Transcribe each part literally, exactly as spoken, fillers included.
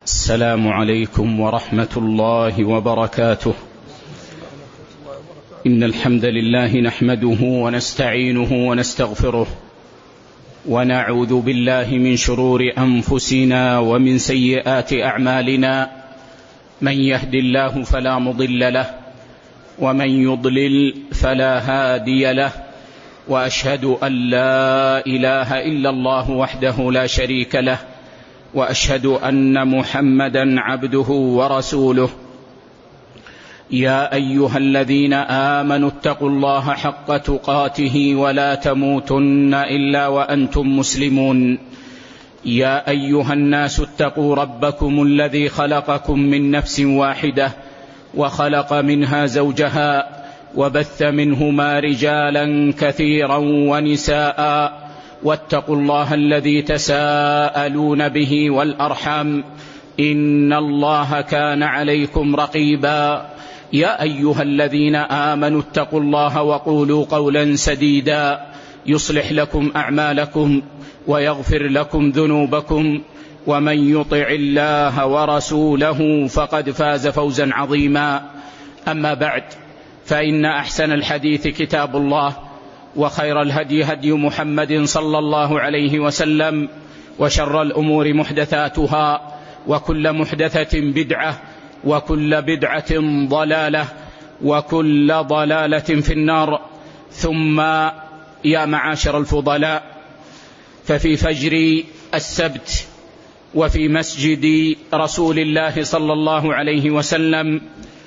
السلام عليكم ورحمة الله وبركاته. إن الحمد لله نحمده ونستعينه ونستغفره ونعوذ بالله من شرور أنفسنا ومن سيئات أعمالنا. من يهد الله فلا مضل له ومن يضلل فلا هادي له، وأشهد أن لا إله إلا الله وحده لا شريك له، وأشهد أن محمدا عبده ورسوله. يا أيها الذين آمنوا اتقوا الله حق تقاته ولا تموتن إلا وأنتم مسلمون. يا أيها الناس اتقوا ربكم الذي خلقكم من نفس واحدة وخلق منها زوجها وبث منهما رجالا كثيرا ونساء، واتقوا الله الذي تساءلون به والأرحام إن الله كان عليكم رقيبا. يا أيها الذين آمنوا اتقوا الله وقولوا قولا سديدا يصلح لكم أعمالكم ويغفر لكم ذنوبكم، ومن يطع الله ورسوله فقد فاز فوزا عظيما. أما بعد، فإن أحسن الحديث كتاب الله، وخير الهدي هدي محمد صلى الله عليه وسلم، وشر الأمور محدثاتها، وكل محدثة بدعة، وكل بدعة ضلالة، وكل ضلالة في النار. ثم يا معاشر الفضلاء، ففي فجر السبت وفي مسجد رسول الله صلى الله عليه وسلم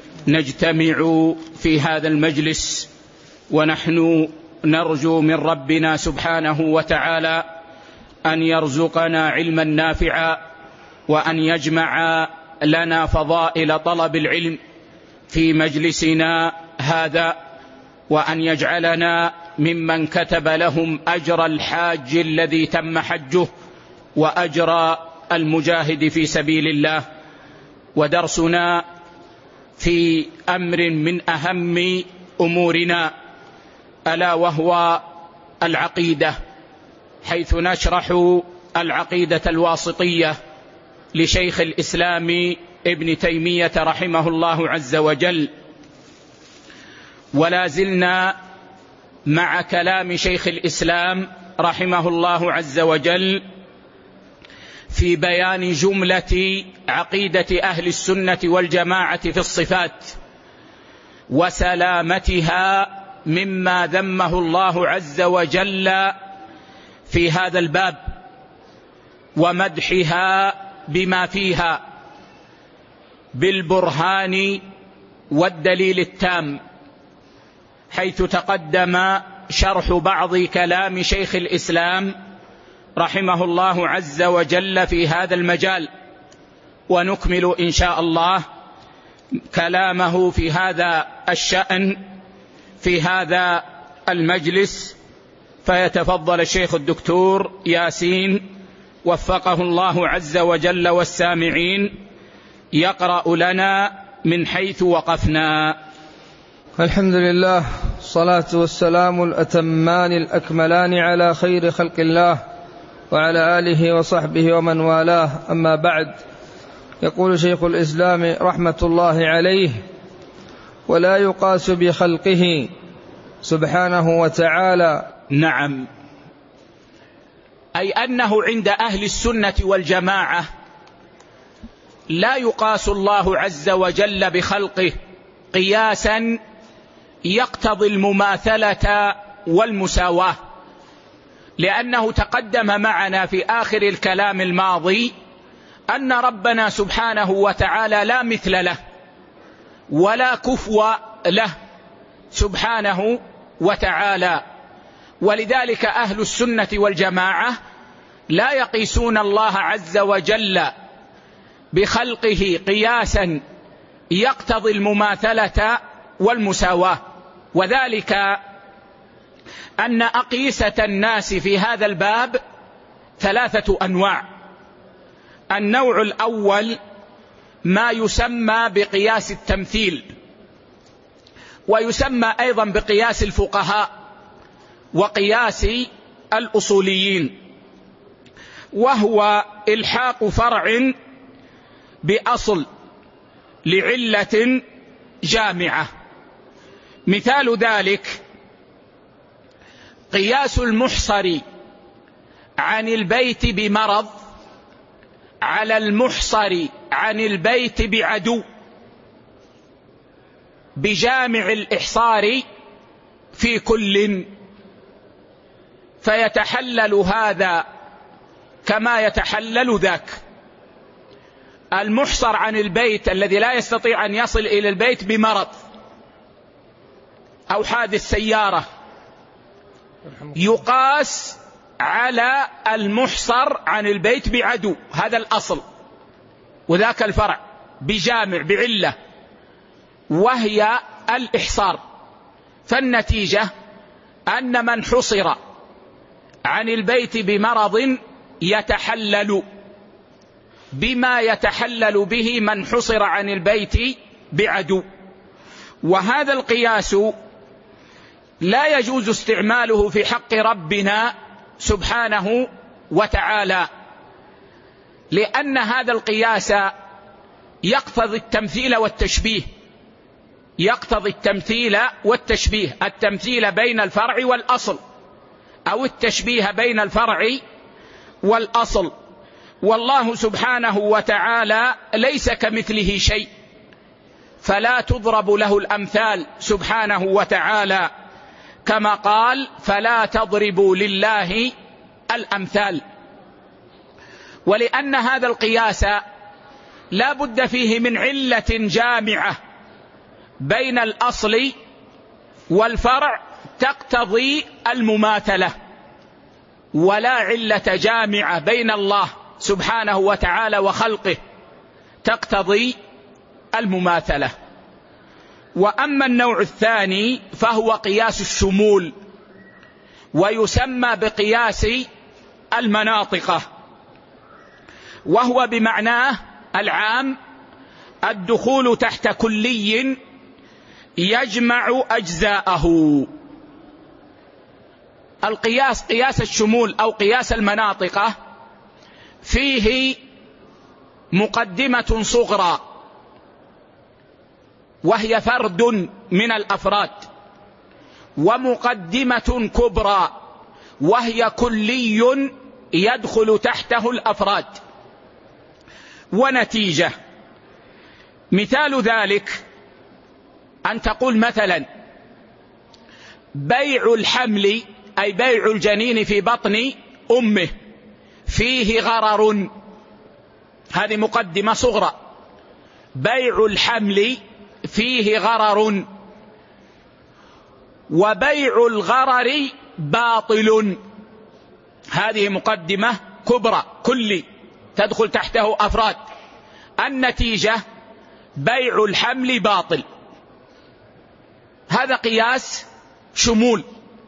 نجتمع في هذا المجلس، ونحن نرجو من ربنا سبحانه وتعالى أن يرزقنا علما نافعا، وأن يجمع لنا فضائل طلب العلم في مجلسنا هذا، وأن يجعلنا ممن كتب لهم أجر الحاج الذي تم حجه وأجر المجاهد في سبيل الله. ودرسنا في أمر من أهم أمورنا، ألا وهو العقيدة، حيث نشرح العقيدة الواسطية لشيخ الإسلام ابن تيمية رحمه الله عز وجل. ولا زلنا مع كلام شيخ الإسلام رحمه الله عز وجل في بيان جملة عقيدة أهل السنة والجماعة في الصفات وسلامتها مما ذمه الله عز وجل في هذا الباب، ومدحها بما فيها بالبرهان والدليل التام، حيث تقدم شرح بعض كلام شيخ الإسلام رحمه الله عز وجل في هذا المجال، ونكمل إن شاء الله كلامه في هذا الشأن في هذا المجلس. فيتفضل الشيخ الدكتور ياسين وفقه الله عز وجل والسامعين يقرأ لنا من حيث وقفنا. الحمد لله، الصلاة والسلام الأتمان الأكملان على خير خلق الله وعلى آله وصحبه ومن والاه. أما بعد، يقول شيخ الإسلام رحمة الله عليه: ولا يقاس بخلقه سبحانه وتعالى. نعم، أي أنه عند أهل السنة والجماعة لا يقاس الله عز وجل بخلقه قياسا يقتضي المماثلة والمساواة، لأنه تقدم معنا في آخر الكلام الماضي أن ربنا سبحانه وتعالى لا مثل له ولا كفو له سبحانه وتعالى. ولذلك أهل السنة والجماعة لا يقيسون الله عز وجل بخلقه قياسا يقتضي المماثلة والمساواة، وذلك أن أقيسة الناس في هذا الباب ثلاثة أنواع. النوع الأول ما يسمى بقياس التمثيل، ويسمى أيضا بقياس الفقهاء وقياس الأصوليين، وهو إلحاق فرع بأصل لعلة جامعة. مثال ذلك قياس المحصر عن البيت بمرض على المحصر عن البيت بعدو بجامع الإحصار في كل، فيتحلل هذا كما يتحلل ذاك. المحصر عن البيت الذي لا يستطيع أن يصل إلى البيت بمرض أو حادث سيارة يقاس على المحصر عن البيت بعدو، هذا الأصل وذاك الفرع بجامع بعلة وهي الإحصار. فالنتيجة أن من حصر عن البيت بمرض يتحلل بما يتحلل به من حصر عن البيت بعدو. وهذا القياس لا يجوز استعماله في حق ربنا سبحانه وتعالى، لأن هذا القياس يقتضي التمثيل والتشبيه، يقتضي التمثيل والتشبيه، التمثيل بين الفرع والأصل أو التشبيه بين الفرع والأصل. والله سبحانه وتعالى ليس كمثله شيء، فلا تضرب له الأمثال سبحانه وتعالى، كما قال فلا تضربوا لله الأمثال. ولأن هذا القياس لا بد فيه من علة جامعة بين الأصل والفرع تقتضي المماثلة، ولا علة جامعة بين الله سبحانه وتعالى وخلقه تقتضي المماثلة. وأما النوع الثاني فهو قياس الشمول، ويسمى بقياس المناطقة، وهو بمعناه العام الدخول تحت كلي يجمع أجزاءه. القياس قياس الشمول أو قياس المناطقة فيه مقدمة صغرى وهي فرد من الأفراد، ومقدمة كبرى وهي كلي يدخل تحته الأفراد. ونتيجة مثال ذلك أن تقول مثلا بيع الحمل أي بيع الجنين في بطن أمه فيه غرر، هذه مقدمة صغرى. بيع الحمل فيه غرر، وبيع الغرر باطل، هذه مقدمة كبرى كلي تدخل تحته أفراد. النتيجة بيع الحمل باطل. هذا قياس شمول،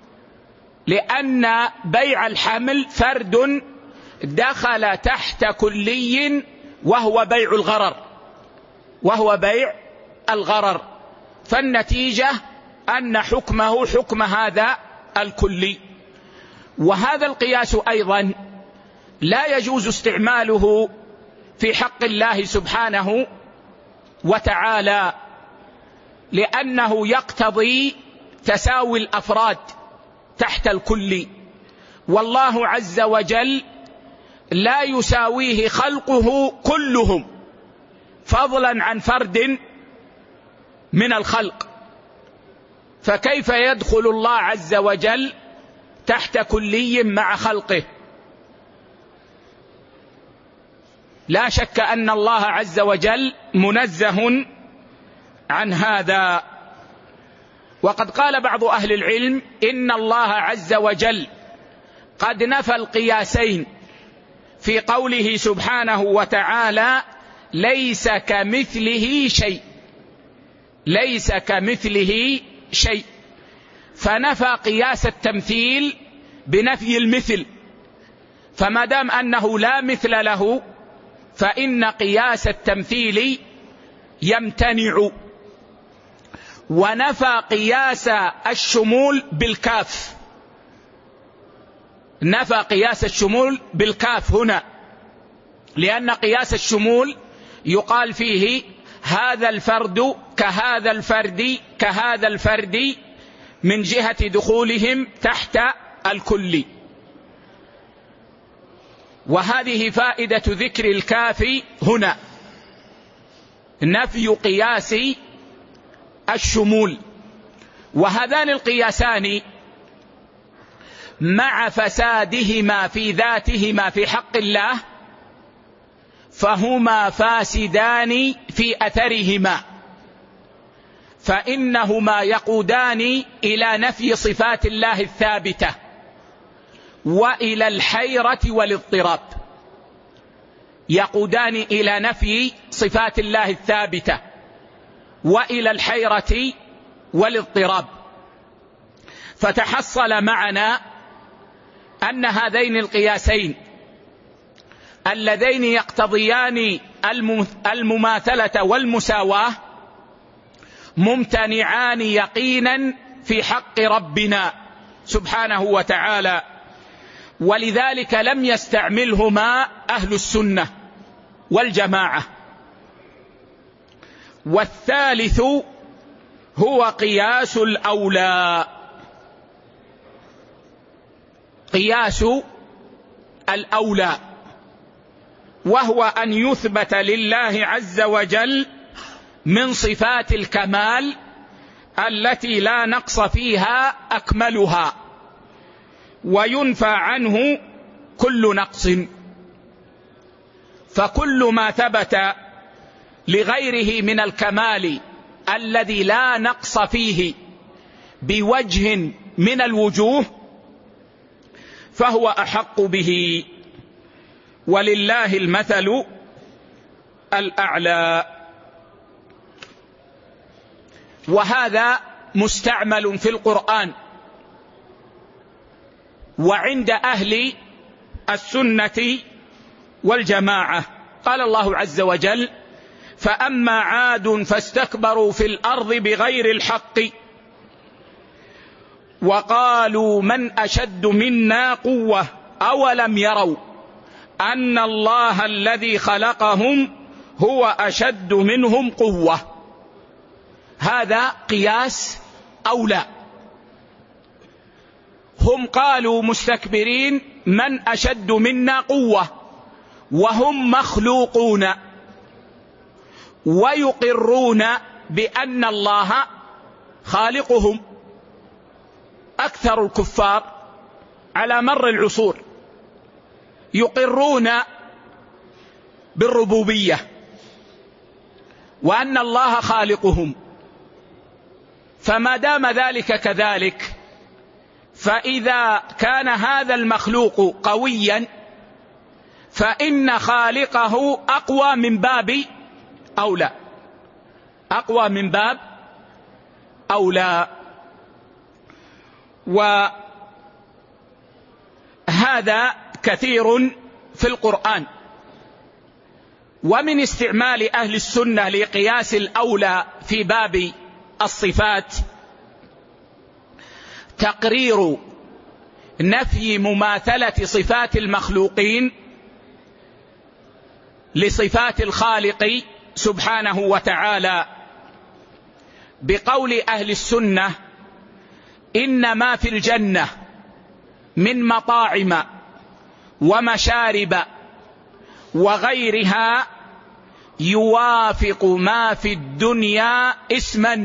لأن بيع الحمل فرد دخل تحت كلي وهو بيع الغرر وهو بيع الغرر فالنتيجة أن حكمه حكم هذا الكلي. وهذا القياس أيضا لا يجوز استعماله في حق الله سبحانه وتعالى، لأنه يقتضي تساوي الأفراد تحت الكل، والله عز وجل لا يساويه خلقه كلهم فضلا عن فرد من الخلق، فكيف يدخل الله عز وجل تحت كلي مع خلقه؟ لا شك أن الله عز وجل منزه عن هذا. وقد قال بعض أهل العلم إن الله عز وجل قد نفى القياسين في قوله سبحانه وتعالى ليس كمثله شيء، ليس كمثله شيء، فنفى قياس التمثيل بنفي المثل، فما دام أنه لا مثل له فإن قياس التمثيل يمتنع. ونفى قياس الشمول بالكاف، نفى قياس الشمول بالكاف هنا، لأن قياس الشمول يقال فيه هذا الفرد كهذا الفرد كهذا الفرد من جهة دخولهم تحت الكل. وهذه فائدة ذكر الكاف هنا، نفي قياس الشمول. وهذان القياسان مع فسادهما في ذاتهما في حق الله فهما فاسدان في أثرهما، فإنهما يقودان إلى نفي صفات الله الثابتة وإلى الحيرة والاضطراب، يقودان إلى نفي صفات الله الثابتة وإلى الحيرة والاضطراب. فتحصل معنا أن هذين القياسين اللذين يقتضيان المماثلة والمساواة ممتنعان يقينا في حق ربنا سبحانه وتعالى، ولذلك لم يستعملهما أهل السنة والجماعة. والثالث هو قياس الأولى، قياس الأولى، وهو أن يثبت لله عز وجل من صفات الكمال التي لا نقص فيها أكملها، وينفى عنه كل نقص. فكل ما ثبت لغيره من الكمال الذي لا نقص فيه بوجه من الوجوه فهو أحق به، ولله المثل الأعلى. وهذا مستعمل في القرآن وعند أهل السنة والجماعة. قال الله عز وجل: فأما عاد فاستكبروا في الأرض بغير الحق وقالوا من أشد منا قوة أولم يروا أن الله الذي خلقهم هو أشد منهم قوة. هذا قياس أولى. هم قالوا مستكبرين من أشد منا قوة، وهم مخلوقون، ويقرون بأن الله خالقهم. أكثر الكفار على مر العصور يقرون بالربوبية وأن الله خالقهم، فما دام ذلك كذلك فإذا كان هذا المخلوق قويا فإن خالقه أقوى من باب أولى، أقوى من باب أولى. وهذا كثير في القرآن. ومن استعمال أهل السنة لقياس الأولى في باب الصفات تقرير نفي مماثلة صفات المخلوقين لصفات الخالق سبحانه وتعالى، بقول أهل السنة: إن ما في الجنة من مطاعم ومشارب وغيرها يوافق ما في الدنيا اسما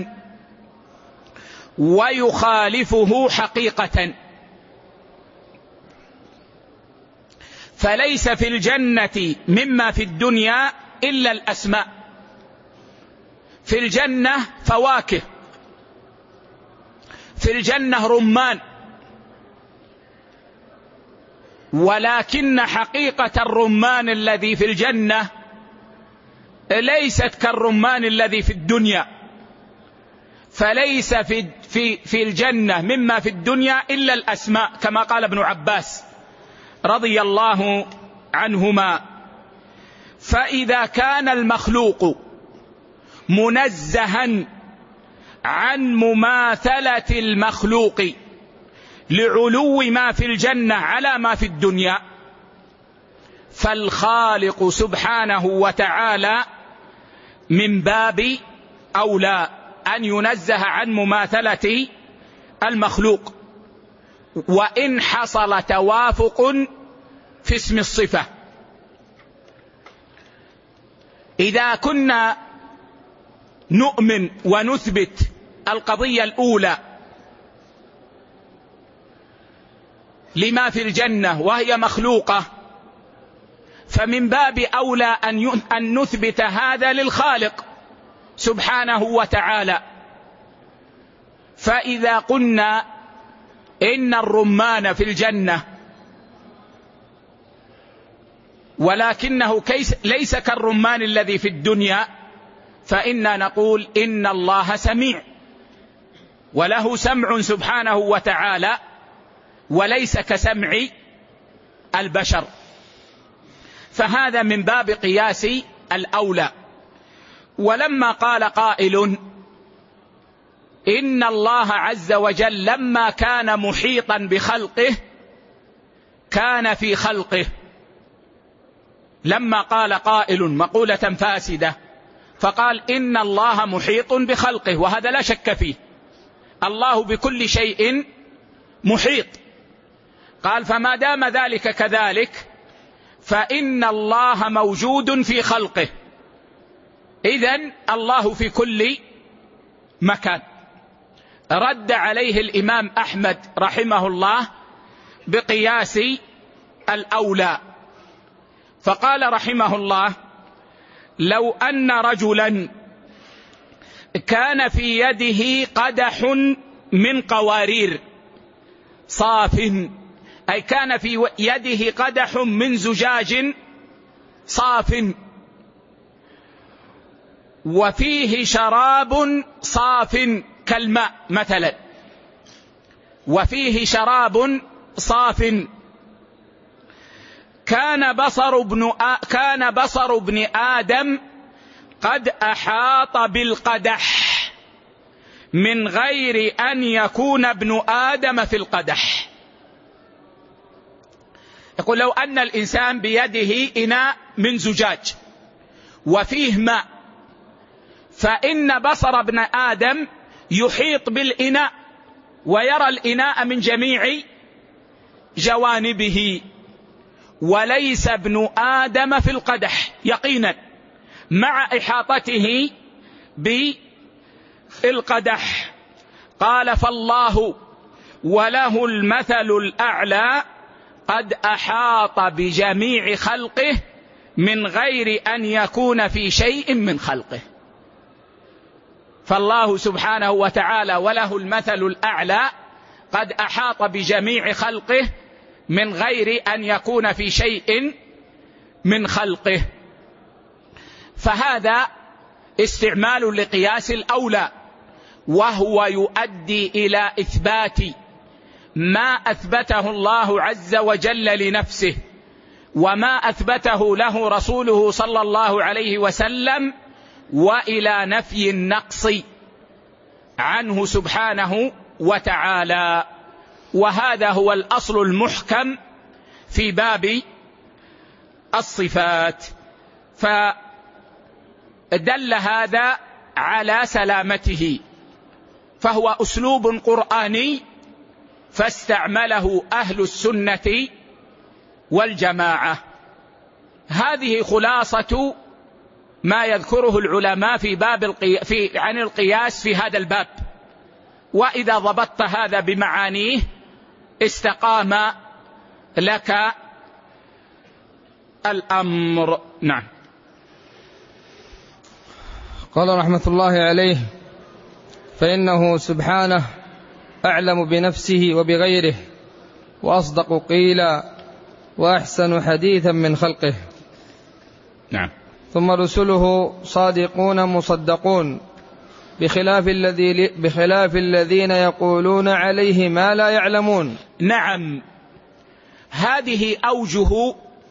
ويخالفه حقيقة، فليس في الجنة مما في الدنيا إلا الأسماء. في الجنة فواكه، في الجنة رمان، ولكن حقيقة الرمان الذي في الجنة ليست كالرمان الذي في الدنيا، فليس في, في, في الجنة مما في الدنيا إلا الأسماء، كما قال ابن عباس رضي الله عنهما. فإذا كان المخلوق منزها عن مماثلة المخلوق لعلو ما في الجنة على ما في الدنيا، فالخالق سبحانه وتعالى من باب أولى أن ينزه عن مماثلة المخلوق، وإن حصل توافق في اسم الصفة. إذا كنا نؤمن ونثبت القضية الأولى لما في الجنة وهي مخلوقة، فمن باب أولى أن نثبت هذا للخالق سبحانه وتعالى. فإذا قلنا إن الرمان في الجنة ولكنه ليس كالرمان الذي في الدنيا، فإنا نقول إن الله سميع وله سمع سبحانه وتعالى وليس كسمع البشر، فهذا من باب قياس الأولى. ولما قال قائل إن الله عز وجل لما كان محيطا بخلقه كان في خلقه، لما قال قائل مقولة فاسدة فقال إن الله محيط بخلقه، وهذا لا شك فيه، الله بكل شيء محيط. قال فما دام ذلك كذلك فإن الله موجود في خلقه، إذن الله في كل مكان. رد عليه الإمام أحمد رحمه الله بقياس الأولى، فقال رحمه الله لو أن رجلا كان في يده قدح من قوارير صاف، أي كان في يده قدح من زجاج صاف وفيه شراب صاف كالماء مثلا، وفيه شراب صاف، كان بصر ابن آ... كان بصر ابن آدم قد أحاط بالقدح من غير أن يكون ابن آدم في القدح. يقول لو أن الإنسان بيده إناء من زجاج وفيه ماء، فإن بصر ابن آدم يحيط بالإناء ويرى الإناء من جميع جوانبه، وليس ابن آدم في القدح يقينا مع إحاطته بالقدح. قال فالله وله المثل الأعلى قد أحاط بجميع خلقه من غير أن يكون في شيء من خلقه. فالله سبحانه وتعالى وله المثل الأعلى قد أحاط بجميع خلقه من غير أن يكون في شيء من خلقه. فهذا استعمال لقياس الأولى، وهو يؤدي إلى إثبات ما أثبته الله عز وجل لنفسه وما أثبته له رسوله صلى الله عليه وسلم، وإلى نفي النقص عنه سبحانه وتعالى. وهذا هو الأصل المحكم في باب الصفات، فدل هذا على سلامته، فهو أسلوب قرآني فاستعمله أهل السنة والجماعة. هذه خلاصة ما يذكره العلماء في باب القي... في عن القياس في هذا الباب، وإذا ضبطت هذا بمعانيه استقام لك الأمر. نعم. قال رحمة الله عليه فإنه سبحانه أعلم بنفسه وبغيره وأصدق قيلا وأحسن حديثا من خلقه. نعم. ثم رسله صادقون مصدقون بخلاف الذي بخلاف الذين يقولون عليه ما لا يعلمون. نعم، هذه أوجه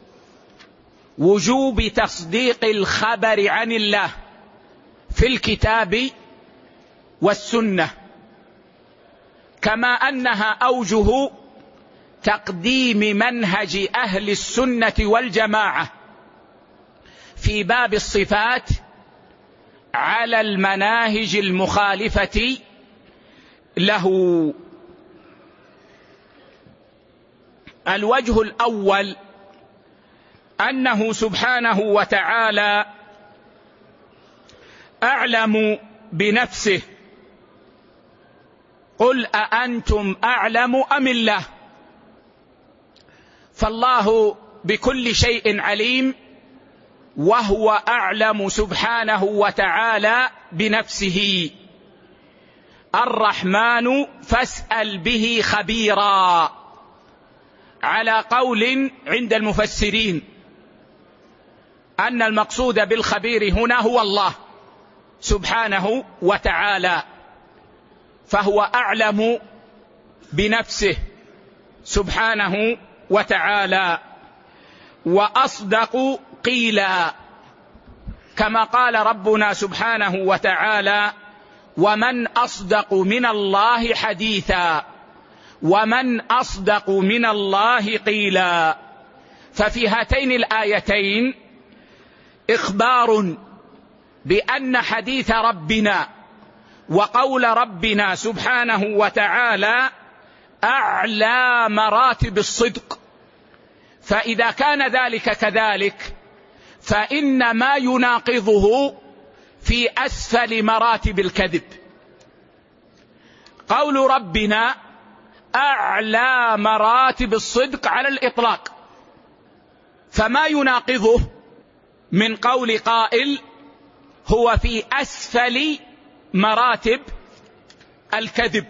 وجوب تصديق الخبر عن الله في الكتاب والسنة، كما أنها أوجه تقديم منهج أهل السنة والجماعة في باب الصفات على المناهج المخالفة له. الوجه الأول أنه سبحانه وتعالى أعلم بنفسه. قل أأنتم أعلم أم الله؟ فالله بكل شيء عليم، وهو أعلم سبحانه وتعالى بنفسه. الرحمن فاسأل به خبيرا، على قول عند المفسرين أن المقصود بالخبير هنا هو الله سبحانه وتعالى، فهو أعلم بنفسه سبحانه وتعالى. وأصدق قيلا، كما قال ربنا سبحانه وتعالى: ومن أصدق من الله حديثا، ومن أصدق من الله قيلا. ففي هاتين الآيتين إخبار بأن حديث ربنا وقول ربنا سبحانه وتعالى أعلى مراتب الصدق. فإذا كان ذلك كذلك، فإن ما يناقضه في أسفل مراتب الكذب. قول ربنا أعلى مراتب الصدق على الإطلاق، فما يناقضه من قول قائل هو في أسفل مراتب الكذب.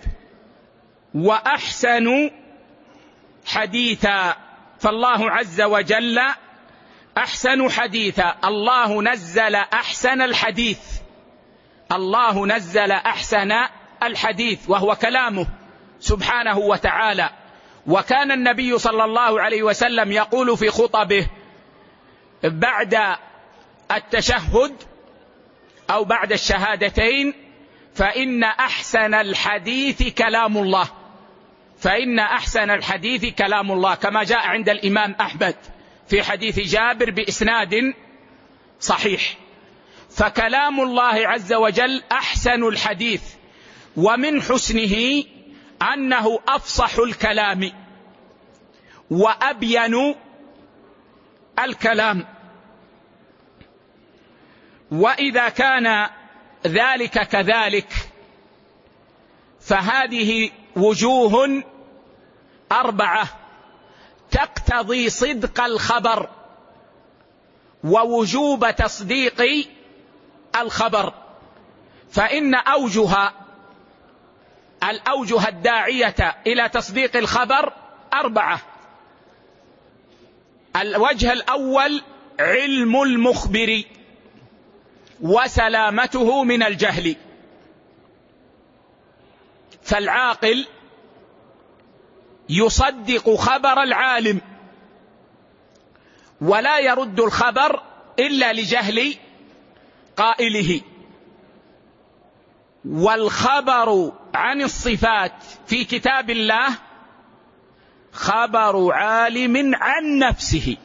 وأحسن حديثا، فالله عز وجل أحسن حديثا. الله نزل أحسن الحديث، الله نزل أحسن الحديث وهو كلامه سبحانه وتعالى. وكان النبي صلى الله عليه وسلم يقول في خطبه بعد التشهد أو بعد الشهادتين: فإن أحسن الحديث كلام الله، فإن أحسن الحديث كلام الله، كما جاء عند الإمام أحمد في حديث جابر بإسناد صحيح. فكلام الله عز وجل أحسن الحديث، ومن حسنه أنه أفصح الكلام وأبين الكلام. وإذا كان ذلك كذلك، فهذه وجوه أربعة تقتضي صدق الخبر ووجوب تصديق الخبر. فإن أوجه الأوجه الداعية إلى تصديق الخبر أربعة. الوجه الأول علم المخبر وسلامته من الجهل. فالعاقل يصدق خبر العالم، ولا يرد الخبر إلا لجهل قائله. والخبر عن الصفات في كتاب الله خبر عالم عن نفسه.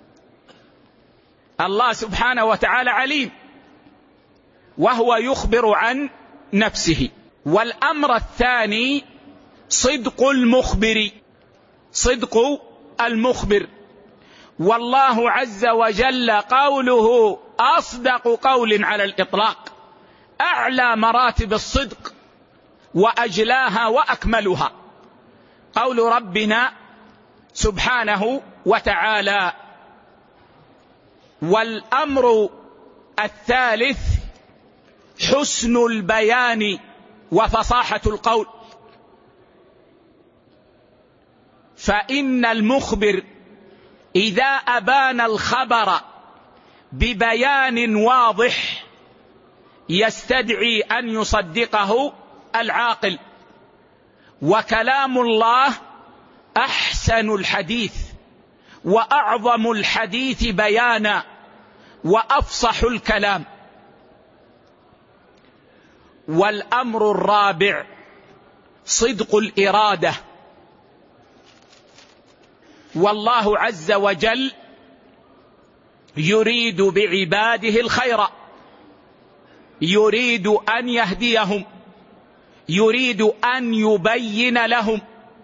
الله سبحانه وتعالى عليم، وهو يخبر عن نفسه. والأمر الثاني صدق المخبر، صدق المخبر. والله عز وجل قوله أصدق قول على الإطلاق، أعلى مراتب الصدق وأجلاها وأكملها قول ربنا سبحانه وتعالى. والأمر الثالث حسن البيان وفصاحة القول. فإن المخبر إذا أبان الخبر ببيان واضح يستدعي أن يصدقه العاقل. وكلام الله أحسن الحديث وأعظم الحديث بيانا وأفصح الكلام. والأمر الرابع صدق الإرادة. والله عز وجل يريد بعباده الخير، يريد أن يهديهم، يريد أن يبين لهم،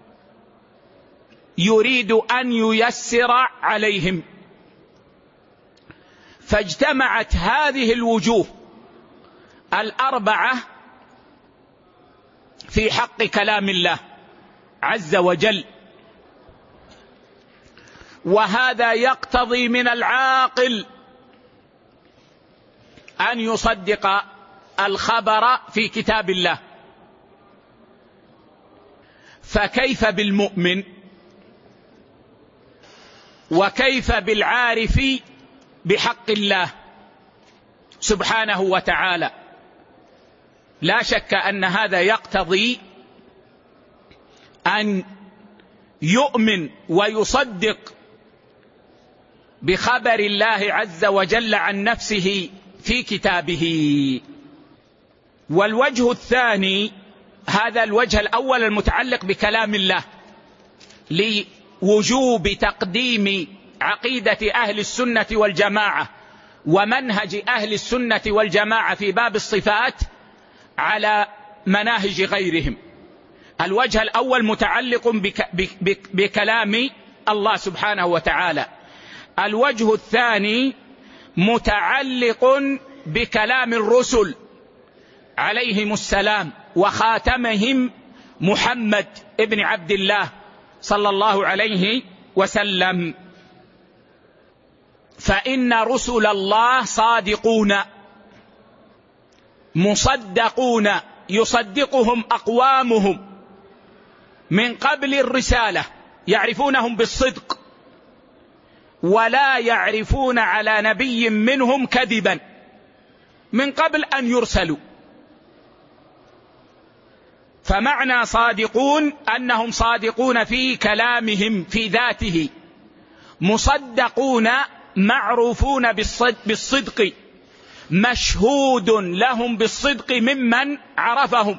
يريد أن ييسر عليهم. فاجتمعت هذه الوجوه الأربعة في حق كلام الله عز وجل. وهذا يقتضي من العاقل أن يصدق الخبر في كتاب الله. فكيف بالمؤمن؟ وكيف بالعارف بحق الله سبحانه وتعالى؟ لا شك أن هذا يقتضي أن يؤمن ويصدق بخبر الله عز وجل عن نفسه في كتابه. والوجه الثاني، هذا الوجه الأول المتعلق بكلام الله، لوجوب تقديم عقيدة أهل السنة والجماعة ومنهج أهل السنة والجماعة في باب الصفات على مناهج غيرهم. الوجه الأول متعلق بك بك بكلام الله سبحانه وتعالى. الوجه الثاني متعلق بكلام الرسل عليهم السلام، وخاتمهم محمد ابن عبد الله صلى الله عليه وسلم. فإن رسل الله صادقون مصدقون، يصدقهم أقوامهم من قبل الرسالة، يعرفونهم بالصدق، ولا يعرفون على نبي منهم كذبا من قبل أن يرسلوا. فمعنى صادقون أنهم صادقون في كلامهم في ذاته، مصدقون معروفون بالصدق، مشهود لهم بالصدق ممن عرفهم.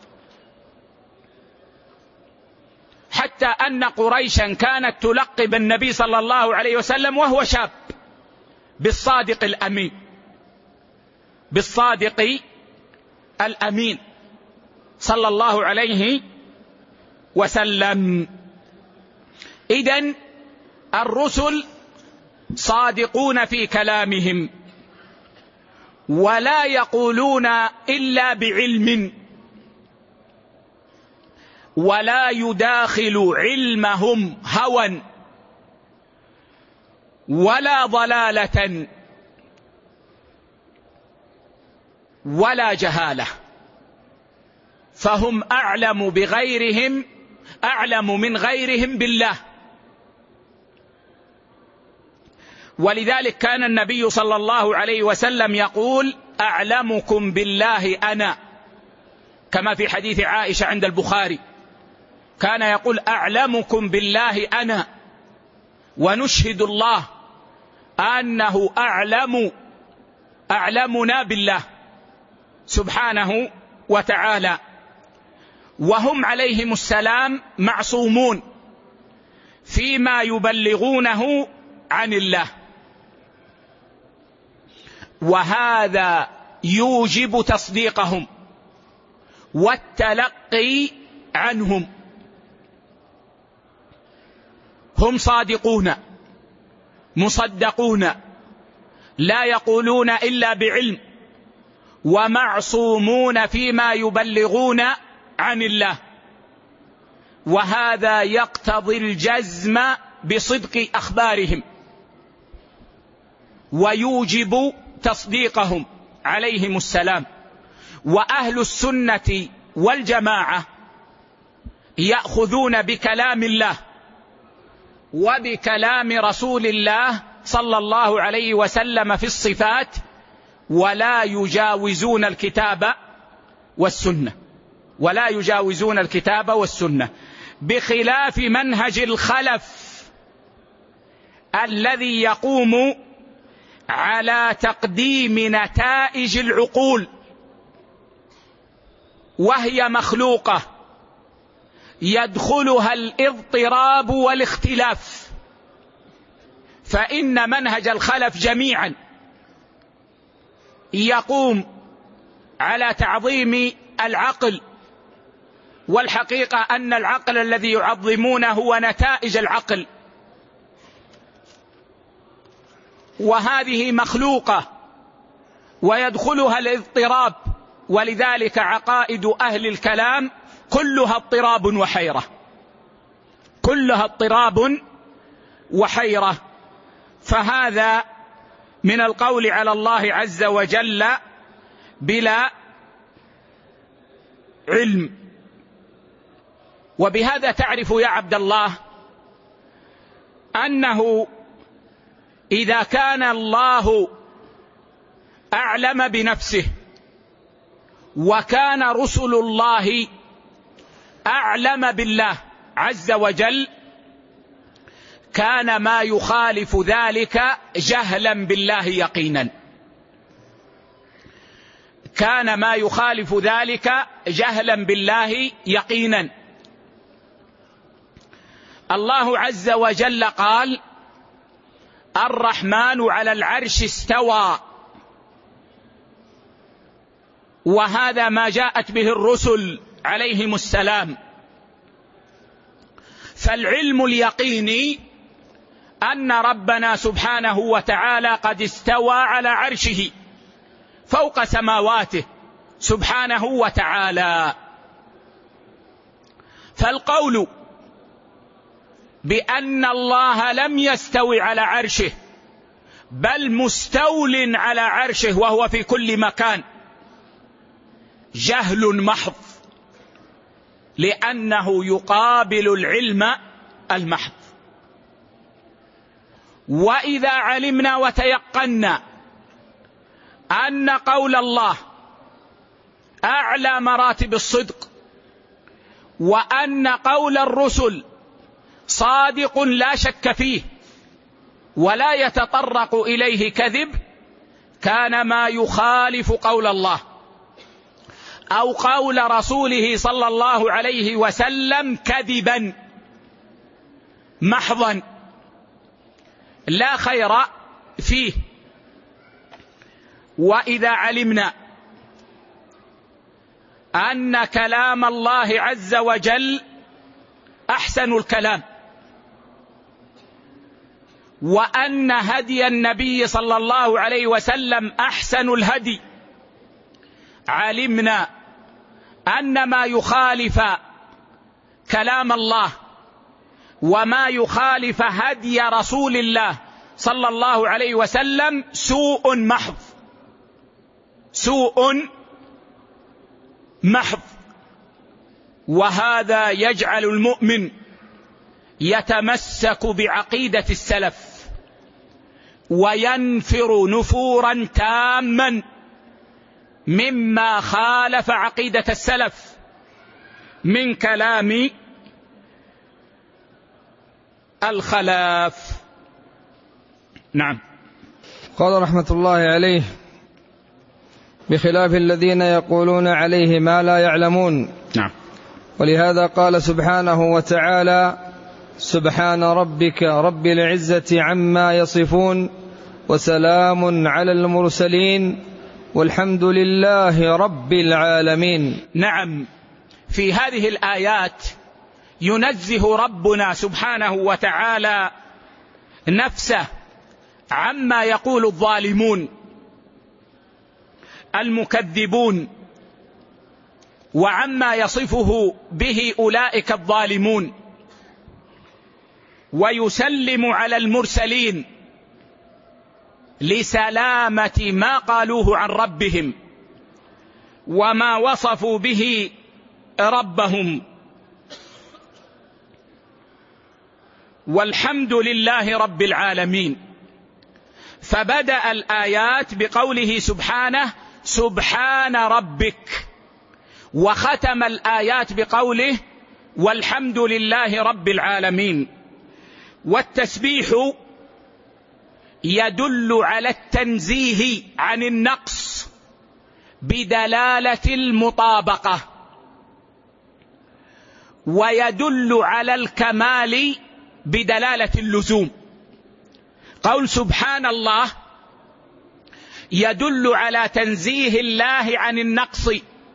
حتى أن قريشا كانت تلقب النبي صلى الله عليه وسلم وهو شاب بالصادق الأمين، بالصادق الأمين صلى الله عليه وسلم. إذن الرسل صادقون في كلامهم، ولا يقولون إلا بعلم، ولا يداخل علمهم هوى ولا ضلالة ولا جهالة، فهم أعلم بغيرهم، أعلم من غيرهم بالله. ولذلك كان النبي صلى الله عليه وسلم يقول: أعلمكم بالله أنا، كما في حديث عائشة عند البخاري، كان يقول: أعلمكم بالله أنا، ونشهد الله أنه أعلم أعلمنا بالله سبحانه وتعالى. وهم عليهم السلام معصومون فيما يبلغونه عن الله، وهذا يوجب تصديقهم والتلقي عنهم. هم صادقون مصدقون، لا يقولون إلا بعلم، ومعصومون فيما يبلغون عن الله، وهذا يقتضي الجزم بصدق أخبارهم ويوجب تصديقهم عليهم السلام. وأهل السنة والجماعة يأخذون بكلام الله وبكلام رسول الله صلى الله عليه وسلم في الصفات، ولا يجاوزون الكتاب والسنة، ولا يجاوزون الكتاب والسنة، بخلاف منهج الخلف الذي يقوم على تقديم نتائج العقول، وهي مخلوقة يدخلها الاضطراب والاختلاف. فإن منهج الخلف جميعا يقوم على تعظيم العقل، والحقيقة أن العقل الذي يعظمونه هو نتائج العقل، وهذه مخلوقة ويدخلها الاضطراب، ولذلك عقائد أهل الكلام كلها اضطراب وحيرة، كلها اضطراب وحيرة. فهذا من القول على الله عز وجل بلا علم. وبهذا تعرف يا عبد الله أنه إذا كان الله أعلم بنفسه وكان رسل الله أعلم بالله عز وجل، كان ما يخالف ذلك جهلا بالله يقينا، كان ما يخالف ذلك جهلا بالله يقينا. الله عز وجل قال: الرحمن على العرش استوى، وهذا ما جاءت به الرسل عليهم السلام. فالعلم اليقيني أن ربنا سبحانه وتعالى قد استوى على عرشه فوق سماواته سبحانه وتعالى. فالقول بأن الله لم يستوي على عرشه بل مستول على عرشه وهو في كل مكان جهل محض، لأنه يقابل العلم المحض. وإذا علمنا وتيقنا أن قول الله أعلى مراتب الصدق، وأن قول الرسل صادق لا شك فيه ولا يتطرق إليه كذب، كان ما يخالف قول الله أو قول رسوله صلى الله عليه وسلم كذبا محضا لا خير فيه. وإذا علمنا أن كلام الله عز وجل أحسن الكلام، وأن هدي النبي صلى الله عليه وسلم أحسن الهدي، علمنا أن ما يخالف كلام الله وما يخالف هدي رسول الله صلى الله عليه وسلم سوء محض، سوء محض. وهذا يجعل المؤمن يتمسك بعقيدة السلف وينفر نفورا تاما مما خالف عقيدة السلف من كلام الخلاف. نعم. قال رحمة الله عليه: بخلاف الذين يقولون عليه ما لا يعلمون. نعم. ولهذا قال سبحانه وتعالى: سبحان ربك رب العزة عما يصفون وسلام على المرسلين والحمد لله رب العالمين. نعم، في هذه الآيات ينزه ربنا سبحانه وتعالى نفسه عما يقول الظالمون المكذبون وعما يصفه به أولئك الظالمون، ويسلم على المرسلين لسلامة ما قالوه عن ربهم وما وصفوا به ربهم. والحمد لله رب العالمين. فبدأ الآيات بقوله سبحانه: سبحان ربك، وختم الآيات بقوله: والحمد لله رب العالمين. والتسبيح يدل على التنزيه عن النقص بدلالة المطابقة، ويدل على الكمال بدلالة اللزوم. قول سبحان الله يدل على تنزيه الله عن النقص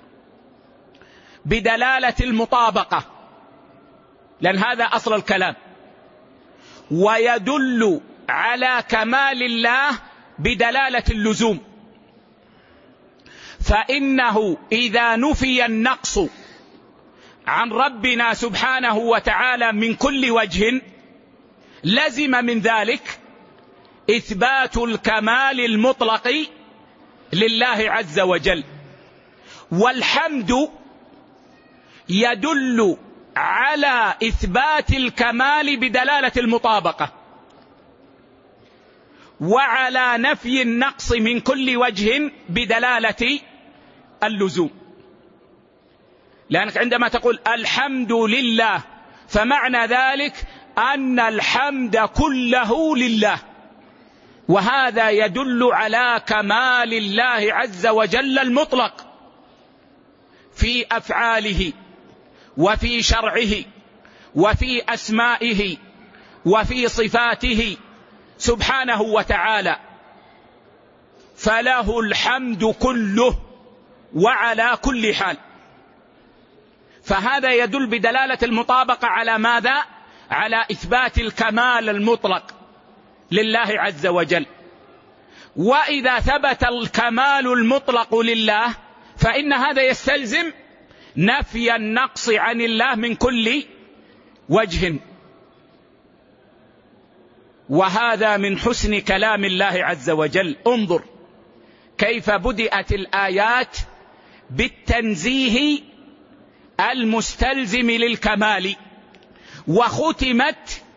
بدلالة المطابقة، لأن هذا أصل الكلام، ويدل على كمال الله بدلالة اللزوم. فإنه إذا نفي النقص عن ربنا سبحانه وتعالى من كل وجه لزم من ذلك إثبات الكمال المطلق لله عز وجل. والحمد يدل على إثبات الكمال بدلالة المطابقة، وعلى نفي النقص من كل وجه بدلالة اللزوم. لأنك عندما تقول الحمد لله فمعنى ذلك أن الحمد كله لله، وهذا يدل على كمال الله عز وجل المطلق في أفعاله وفي شرعه وفي أسمائه وفي صفاته سبحانه وتعالى، فله الحمد كله وعلى كل حال. فهذا يدل بدلالة المطابقة على ماذا؟ على إثبات الكمال المطلق لله عز وجل. وإذا ثبت الكمال المطلق لله فإن هذا يستلزم نفي النقص عن الله من كل وجه، وهذا من حسن كلام الله عز وجل. انظر كيف بدأت الآيات بالتنزيه المستلزم للكمال، وختمت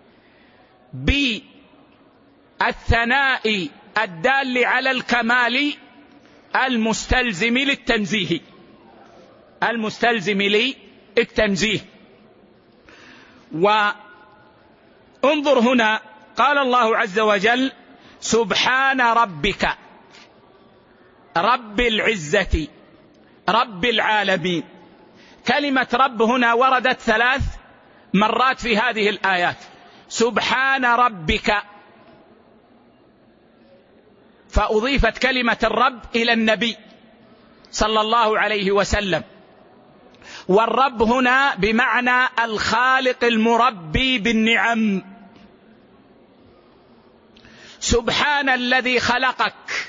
بالثناء الدال على الكمال المستلزم للتنزيه المستلزم للتنزيه. وانظر هنا قال الله عز وجل سبحان ربك رب العزة رب العالمين. كلمة رب هنا وردت ثلاث مرات في هذه الآيات، سبحان ربك، فأضيفت كلمة الرب إلى النبي صلى الله عليه وسلم. والرب هنا بمعنى الخالق المربي بالنعم. سبحان الذي خلقك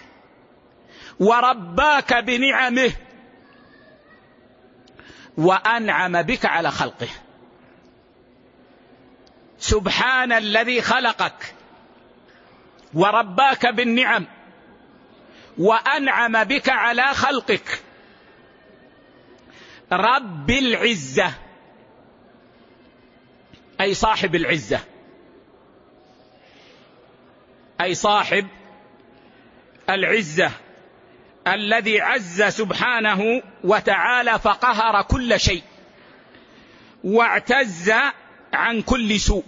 ورباك بنعمه وأنعم بك على خلقه. سبحان الذي خلقك ورباك بالنعم وأنعم بك على خلقك. رب العزة أي صاحب العزة، أي صاحب العزة الذي عز سبحانه وتعالى فقهر كل شيء واعتز عن كل سوء.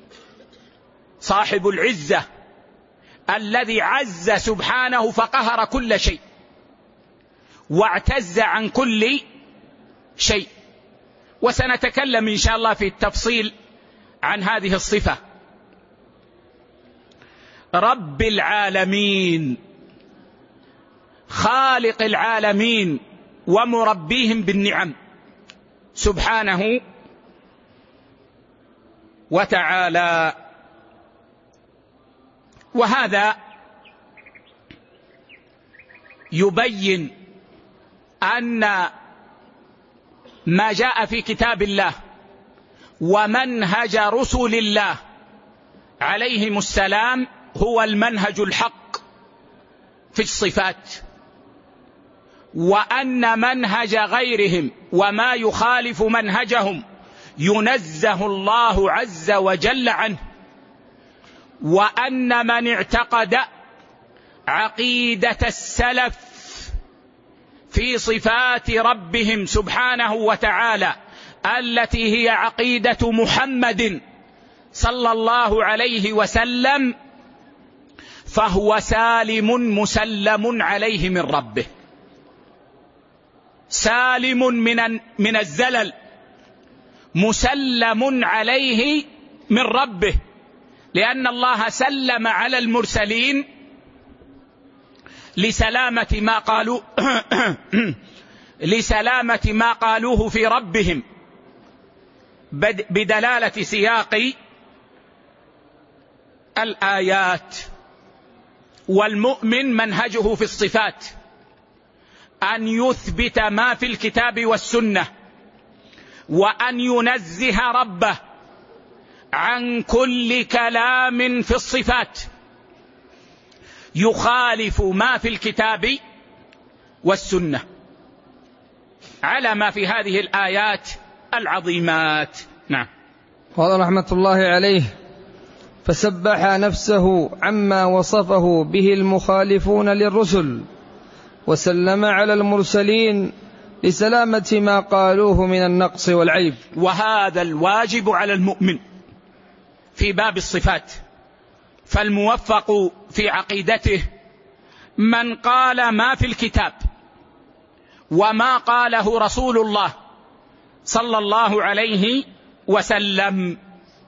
صاحب العزة الذي عز سبحانه فقهر كل شيء واعتز عن كل شيء. وسنتكلم إن شاء الله في التفصيل عن هذه الصفة. رب العالمين خالق العالمين ومربيهم بالنعم سبحانه وتعالى. وهذا يبين أن ما جاء في كتاب الله ومنهج رسل الله عليهم السلام هو المنهج الحق في الصفات، وأن منهج غيرهم وما يخالف منهجهم ينزه الله عز وجل عنه. وأن من اعتقد عقيدة السلف في صفات ربهم سبحانه وتعالى التي هي عقيدة محمد صلى الله عليه وسلم فهو سالم مسلم عليه من ربه، سالم من من الزلل، مسلم عليه من ربه، لأن الله سلم على المرسلين لسلامة ما قالوا لسلامة ما قالوه في ربهم بدلالة سياق الآيات. والمؤمن منهجه في الصفات أن يثبت ما في الكتاب والسنة، وأن ينزه ربه عن كل كلام في الصفات يخالف ما في الكتاب والسنة على ما في هذه الآيات العظيمات. نعم. قال رحمة الله عليه: فسبح نفسه عما وصفه به المخالفون للرسل، وسلم على المرسلين لسلامة ما قالوه من النقص والعيب. وهذا الواجب على المؤمن في باب الصفات. فالموفق في عقيدته من قال ما في الكتاب وما قاله رسول الله صلى الله عليه وسلم.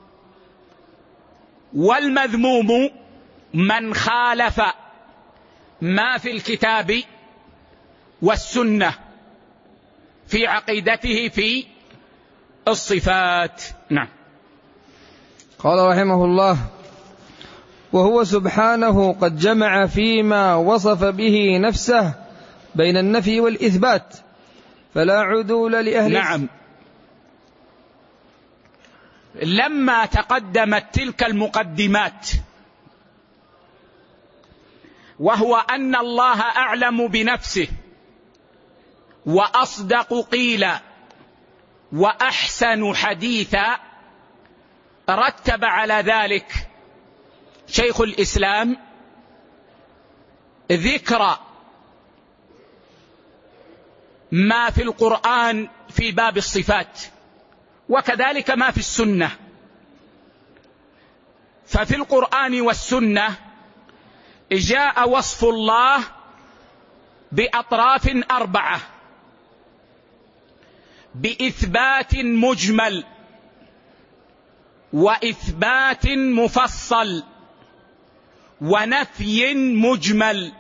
والمذموم من خالف ما في الكتاب والسنة في عقيدته في الصفات. نعم. قال رحمه الله: وهو سبحانه قد جمع فيما وصف به نفسه بين النفي والإثبات، فلا عدول لأهل. نعم. لما تقدمت تلك المقدمات، وهو أن الله أعلم بنفسه وأصدق قيلا وأحسن حديثا، رتب على ذلك شيخ الإسلام ذكر ما في القرآن في باب الصفات، وكذلك ما في السنة. ففي القرآن والسنة جاء وصف الله بأطراف أربعة: بإثبات مجمل، وإثبات مفصل، ونفي مجمل،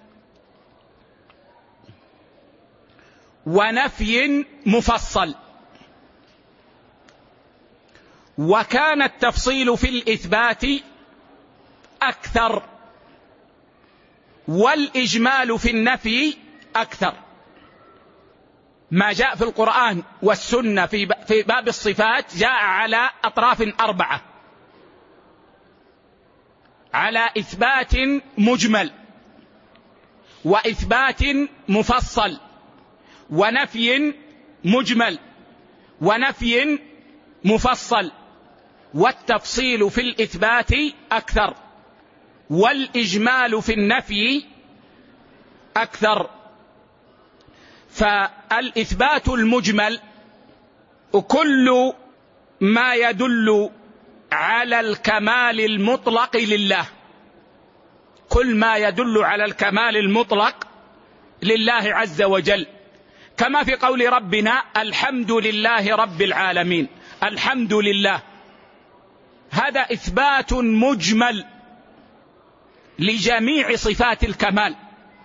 ونفي مفصل. وكان التفصيل في الإثبات أكثر، والإجمال في النفي أكثر. ما جاء في القرآن والسنة في باب الصفات جاء على أطراف أربعة: على إثبات مجمل، وإثبات مفصل، ونفي مجمل، ونفي مفصل. والتفصيل في الإثبات أكثر، والإجمال في النفي أكثر. فالإثبات المجمل كل ما يدل على الكمال المطلق لله، كل ما يدل على الكمال المطلق لله عز وجل، كما في قول ربنا: الحمد لله رب العالمين. الحمد لله، هذا إثبات مجمل لجميع صفات الكمال.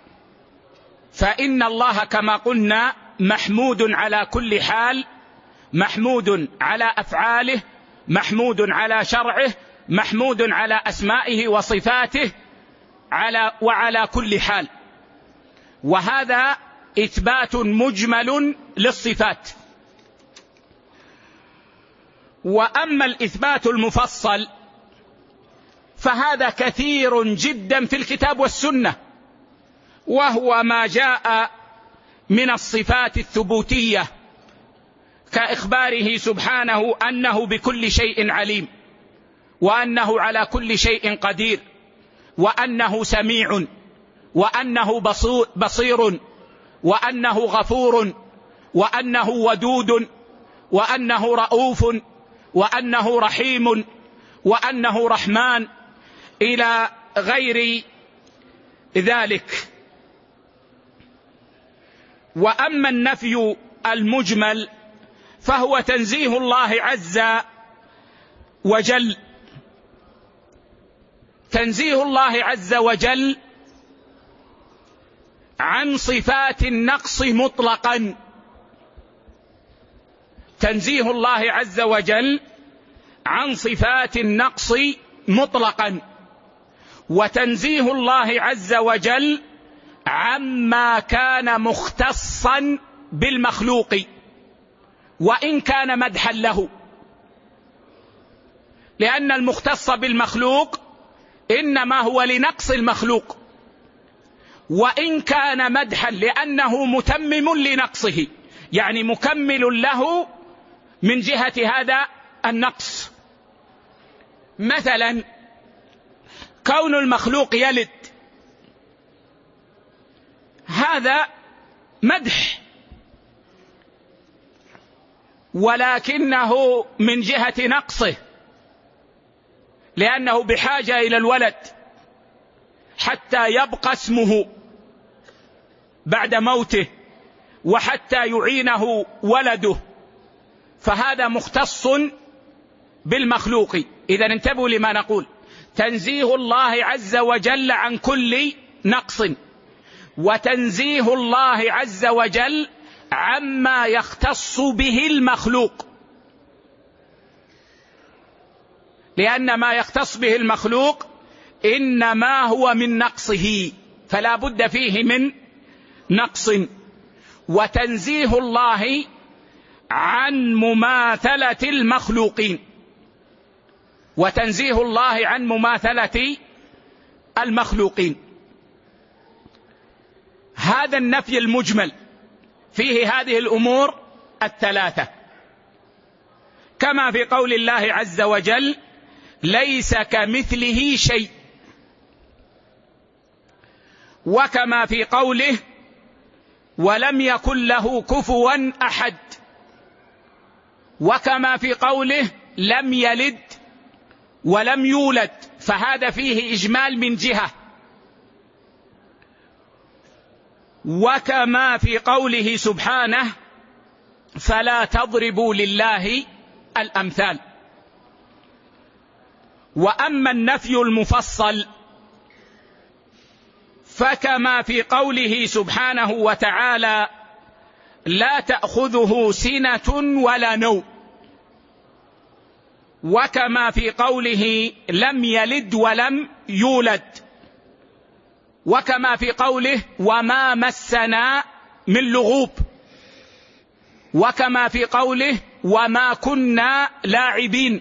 فإن الله كما قلنا محمود على كل حال، محمود على أفعاله، محمود على شرعه، محمود على أسمائه وصفاته، على وعلى كل حال. وهذا إثبات مجمل للصفات. وأما الإثبات المفصل فهذا كثير جدا في الكتاب والسنة، وهو ما جاء من الصفات الثبوتية، كإخباره سبحانه أنه بكل شيء عليم، وأنه على كل شيء قدير، وأنه سميع، وأنه بصير، وأنه غفور، وأنه ودود، وأنه رؤوف، وأنه رحيم، وأنه رحمن، إلى غير ذلك. وأما النفي المجمل فهو تنزيه الله عز وجل، تنزيه الله عز وجل عن صفات النقص مطلقا. تنزيه الله عز وجل عن صفات النقص مطلقا، وتنزيه الله عز وجل عما كان مختصا بالمخلوق وإن كان مدحا له، لأن المختص بالمخلوق إنما هو لنقص المخلوق، وإن كان مدحا لأنه متمم لنقصه، يعني مكمل له من جهة هذا النقص. مثلا كون المخلوق يلد، هذا مدح، ولكنه من جهة نقصه، لأنه بحاجة إلى الولد حتى يبقى اسمه بعد موته وحتى يعينه ولده، فهذا مختص بالمخلوق. إذا انتبهوا لما نقول، تنزيه الله عز وجل عن كل نقص، وتنزيه الله عز وجل عما يختص به المخلوق، لأن ما يختص به المخلوق إنما هو من نقصه، فلا بد فيه من نقص. وتنزيه الله عن مماثلة المخلوقين، وتنزيه الله عن مماثلة المخلوقين. هذا النفي المجمل فيه هذه الأمور الثلاثة، كما في قول الله عز وجل: ليس كمثله شيء، وكما في قوله: ولم يكن له كفوا أحد، وكما في قوله: لم يلد ولم يولد، فهذا فيه إجمال من جهة، وكما في قوله سبحانه: فلا تضربوا لله الأمثال. وأما النفي المفصل فكما في قوله سبحانه وتعالى: لا تأخذه سنة ولا نوم، وكما في قوله: لم يلد ولم يولد، وكما في قوله: وما مسنا من لغوب، وكما في قوله: وما كنا لاعبين.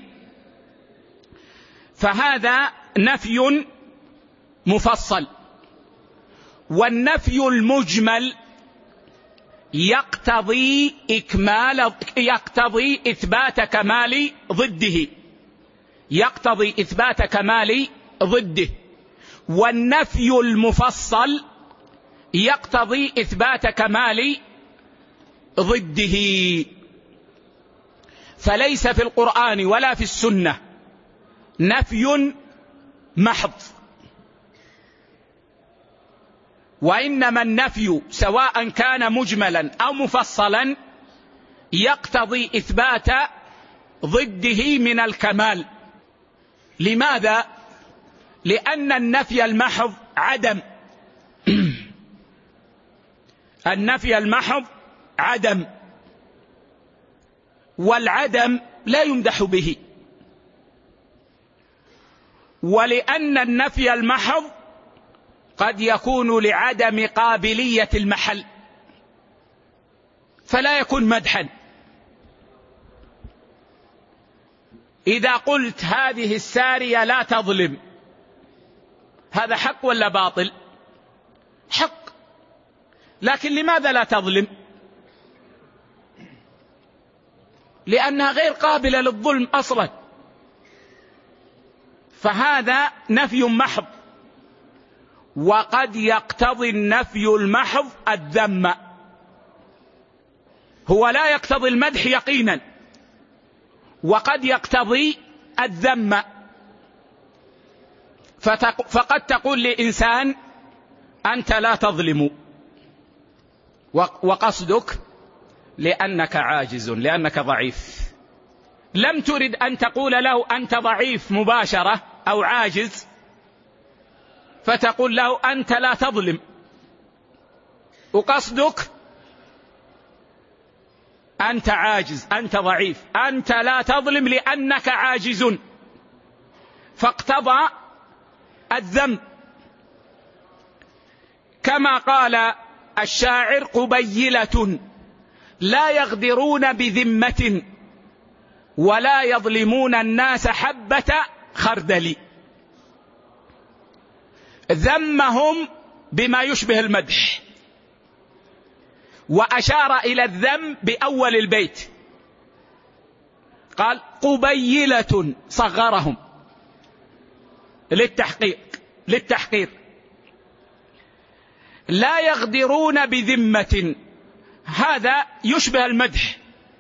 فهذا نفي مفصل. والنفي المجمل يقتضي إكمال يقتضي إثبات كمال ضده يقتضي إثبات كمال ضده والنفي المفصل يقتضي إثبات كمال ضده. فليس في القرآن ولا في السنة نفي محض، وإنما النفي سواء كان مجملا أو مفصلا يقتضي إثبات ضده من الكمال. لماذا؟ لأن النفي المحض عدم النفي المحض عدم، والعدم لا يمدح به. ولأن النفي المحض قد يكون لعدم قابلية المحل فلا يكون مدحا. إذا قلت هذه السارية لا تظلم، هذا حق ولا باطل؟ حق، لكن لماذا لا تظلم؟ لأنها غير قابلة للظلم أصلا. فهذا نفي محض. وقد يقتضي النفي المحض الذم، هو لا يقتضي المدح يقينا، وقد يقتضي الذم. فقد تقول لإنسان أنت لا تظلم، وقصدك لأنك عاجز، لأنك ضعيف، لم ترد أن تقول له أنت ضعيف مباشرة أو عاجز، فتقول له أنت لا تظلم. وقصدك أنت عاجز، أنت ضعيف، أنت لا تظلم لأنك عاجز، فاقتضى الذنب. كما قال الشاعر: قبيلة لا يغدرون بذمة ولا يظلمون الناس حبة خردل. ذمهم بما يشبه المدح، وأشار إلى الذم بأول البيت، قال: قبيلة، صغرهم للتحقيق للتحقير. لا يغدرون بذمة، هذا يشبه المدح.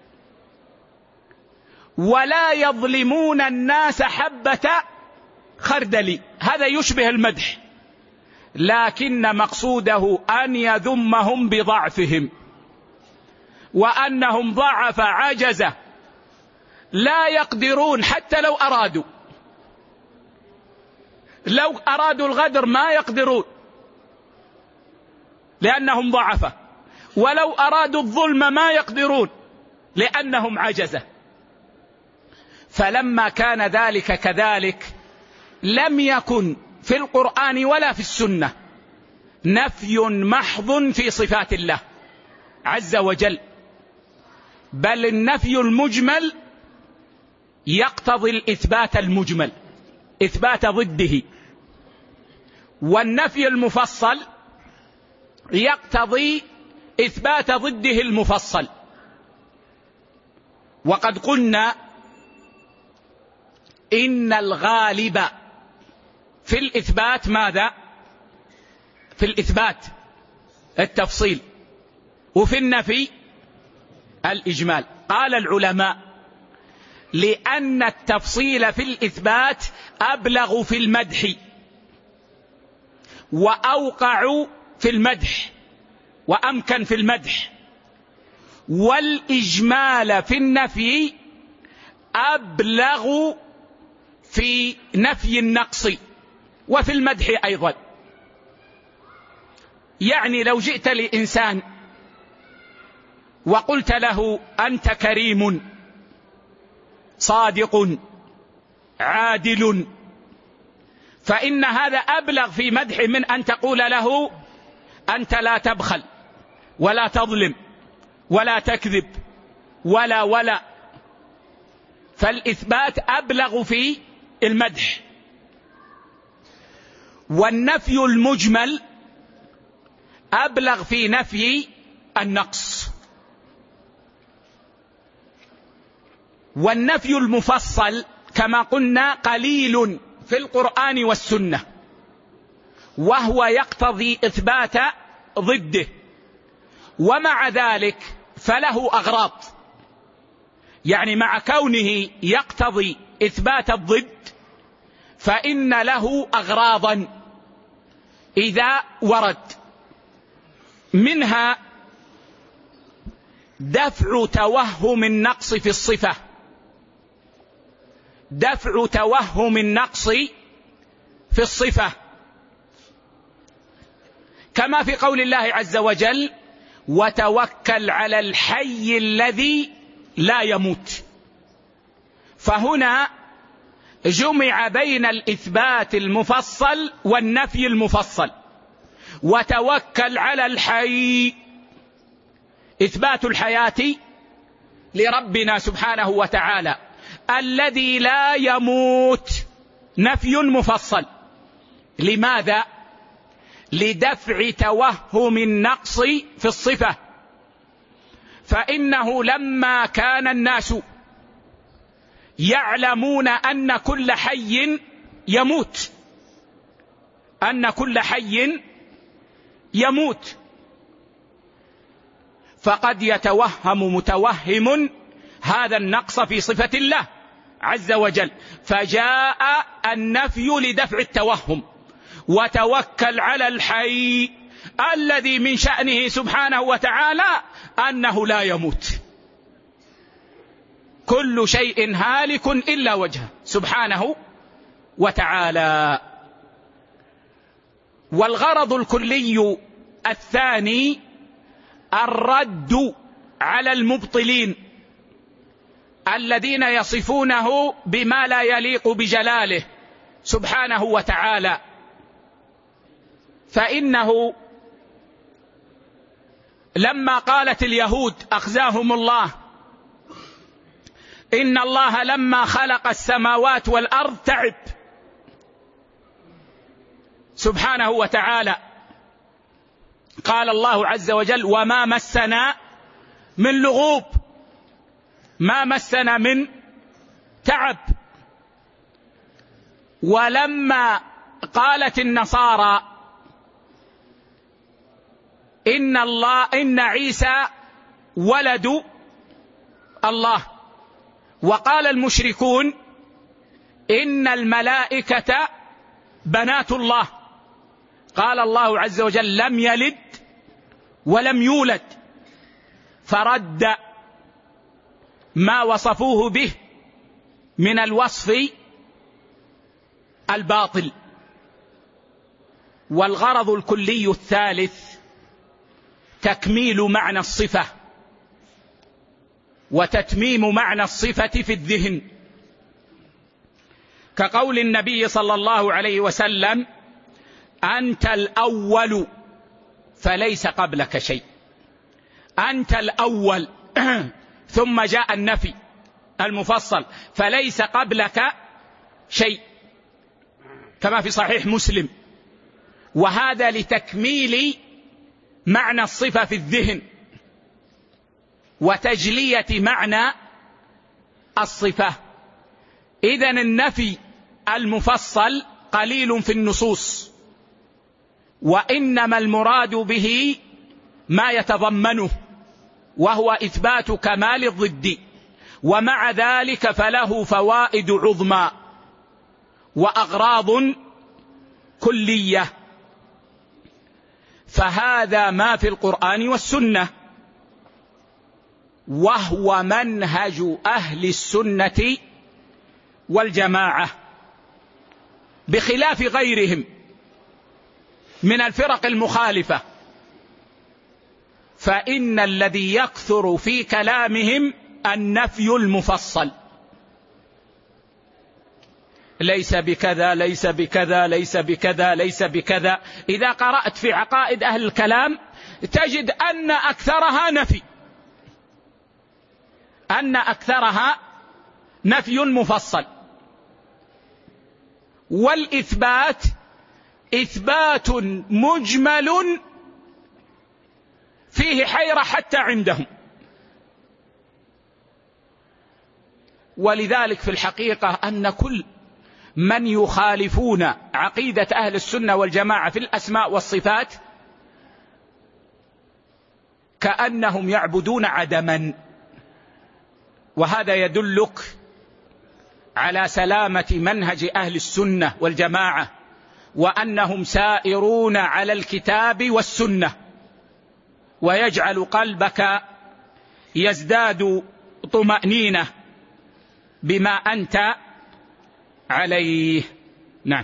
ولا يظلمون الناس حبة خردل، هذا يشبه المدح، لكن مقصوده أن يذمهم بضعفهم، وأنهم ضعف عجزة لا يقدرون حتى لو أرادوا، لو أرادوا الغدر ما يقدرون لأنهم ضعفة، ولو أرادوا الظلم ما يقدرون لأنهم عجزة. فلما كان ذلك كذلك لم يكن في القرآن ولا في السنة نفي محض في صفات الله عز وجل، بل النفي المجمل يقتضي الإثبات المجمل، إثبات ضده، والنفي المفصل يقتضي إثبات ضده المفصل. وقد قلنا إن الغالب في الإثبات ماذا؟ في الإثبات التفصيل، وفي النفي الإجمال. قال العلماء: لأن التفصيل في الإثبات أبلغ في المدح، وأوقع في المدح، وأمكن في المدح، والإجمال في النفي أبلغ في نفي النقص وفي المدح أيضا. يعني لو جئت لإنسان وقلت له: أنت كريم صادق عادل، فإن هذا أبلغ في مدح من أن تقول له: أنت لا تبخل ولا تظلم ولا تكذب ولا ولا. فالإثبات أبلغ في المدح. والنفي المجمل أبلغ في نفي النقص. والنفي المفصل كما قلنا قليل في القرآن والسنة، وهو يقتضي إثبات ضده، ومع ذلك فله أغراض. يعني مع كونه يقتضي إثبات الضد فإن له أغراضا إذا ورد، منها دفع توهم النقص في الصفة، دفع توهم النقص في الصفة، كما في قول الله عز وجل: وتوكل على الحي الذي لا يموت. فهنا جمع بين الإثبات المفصل والنفي المفصل. وتوكل على الحي، إثبات الحياة لربنا سبحانه وتعالى الذي لا يموت، نفي مفصل. لماذا؟ لدفع توهم النقص في الصفة. فإنه لما كان الناس يعلمون أن كل حي يموت، أن كل حي يموت، فقد يتوهم متوهم هذا النقص في صفة الله عز وجل، فجاء النفي لدفع التوهم. وتوكل على الحي الذي من شأنه سبحانه وتعالى أنه لا يموت. كل شيء هالك إلا وجهه سبحانه وتعالى. والغرض الكلي الثاني الرد على المبطلين الذين يصفونه بما لا يليق بجلاله سبحانه وتعالى. فإنه لما قالت اليهود أخزاهم الله إن الله لما خلق السماوات والأرض تعب سبحانه وتعالى، قال الله عز وجل وما مسنا من لغوب، ما مسنا من تعب. ولما قالت النصارى إن الله إن عيسى ولد الله، وقال المشركون إن الملائكة بنات الله، قال الله عز وجل لم يلد ولم يولد، فرد ما وصفوه به من الوصف الباطل. والغرض الكلي الثالث تكميل معنى الصفة وتتميم معنى الصفة في الذهن، كقول النبي صلى الله عليه وسلم أنت الأول فليس قبلك شيء، أنت الأول ثم جاء النفي المفصل فليس قبلك شيء كما في صحيح مسلم، وهذا لتكميل معنى الصفة في الذهن وتجلية معنى الصفة. إذن النفي المفصل قليل في النصوص، وإنما المراد به ما يتضمنه وهو إثبات كمال الضد، ومع ذلك فله فوائد عظمى وأغراض كلية. فهذا ما في القرآن والسنة، وهو منهج أهل السنة والجماعة بخلاف غيرهم من الفرق المخالفة، فإن الذي يكثر في كلامهم النفي المفصل، ليس بكذا ليس بكذا ليس بكذا ليس بكذا. إذا قرأت في عقائد أهل الكلام تجد أن أكثرها نفي، أن أكثرها نفي مفصل، والإثبات إثبات مجمل فيه حيرة حتى عندهم. ولذلك في الحقيقة أن كل من يخالفون عقيدة أهل السنة والجماعة في الأسماء والصفات كأنهم يعبدون عدما، وهذا يدلك على سلامة منهج أهل السنة والجماعة، وأنهم سائرون على الكتاب والسنة، ويجعل قلبك يزداد طمأنينة بما أنت عليه. نعم.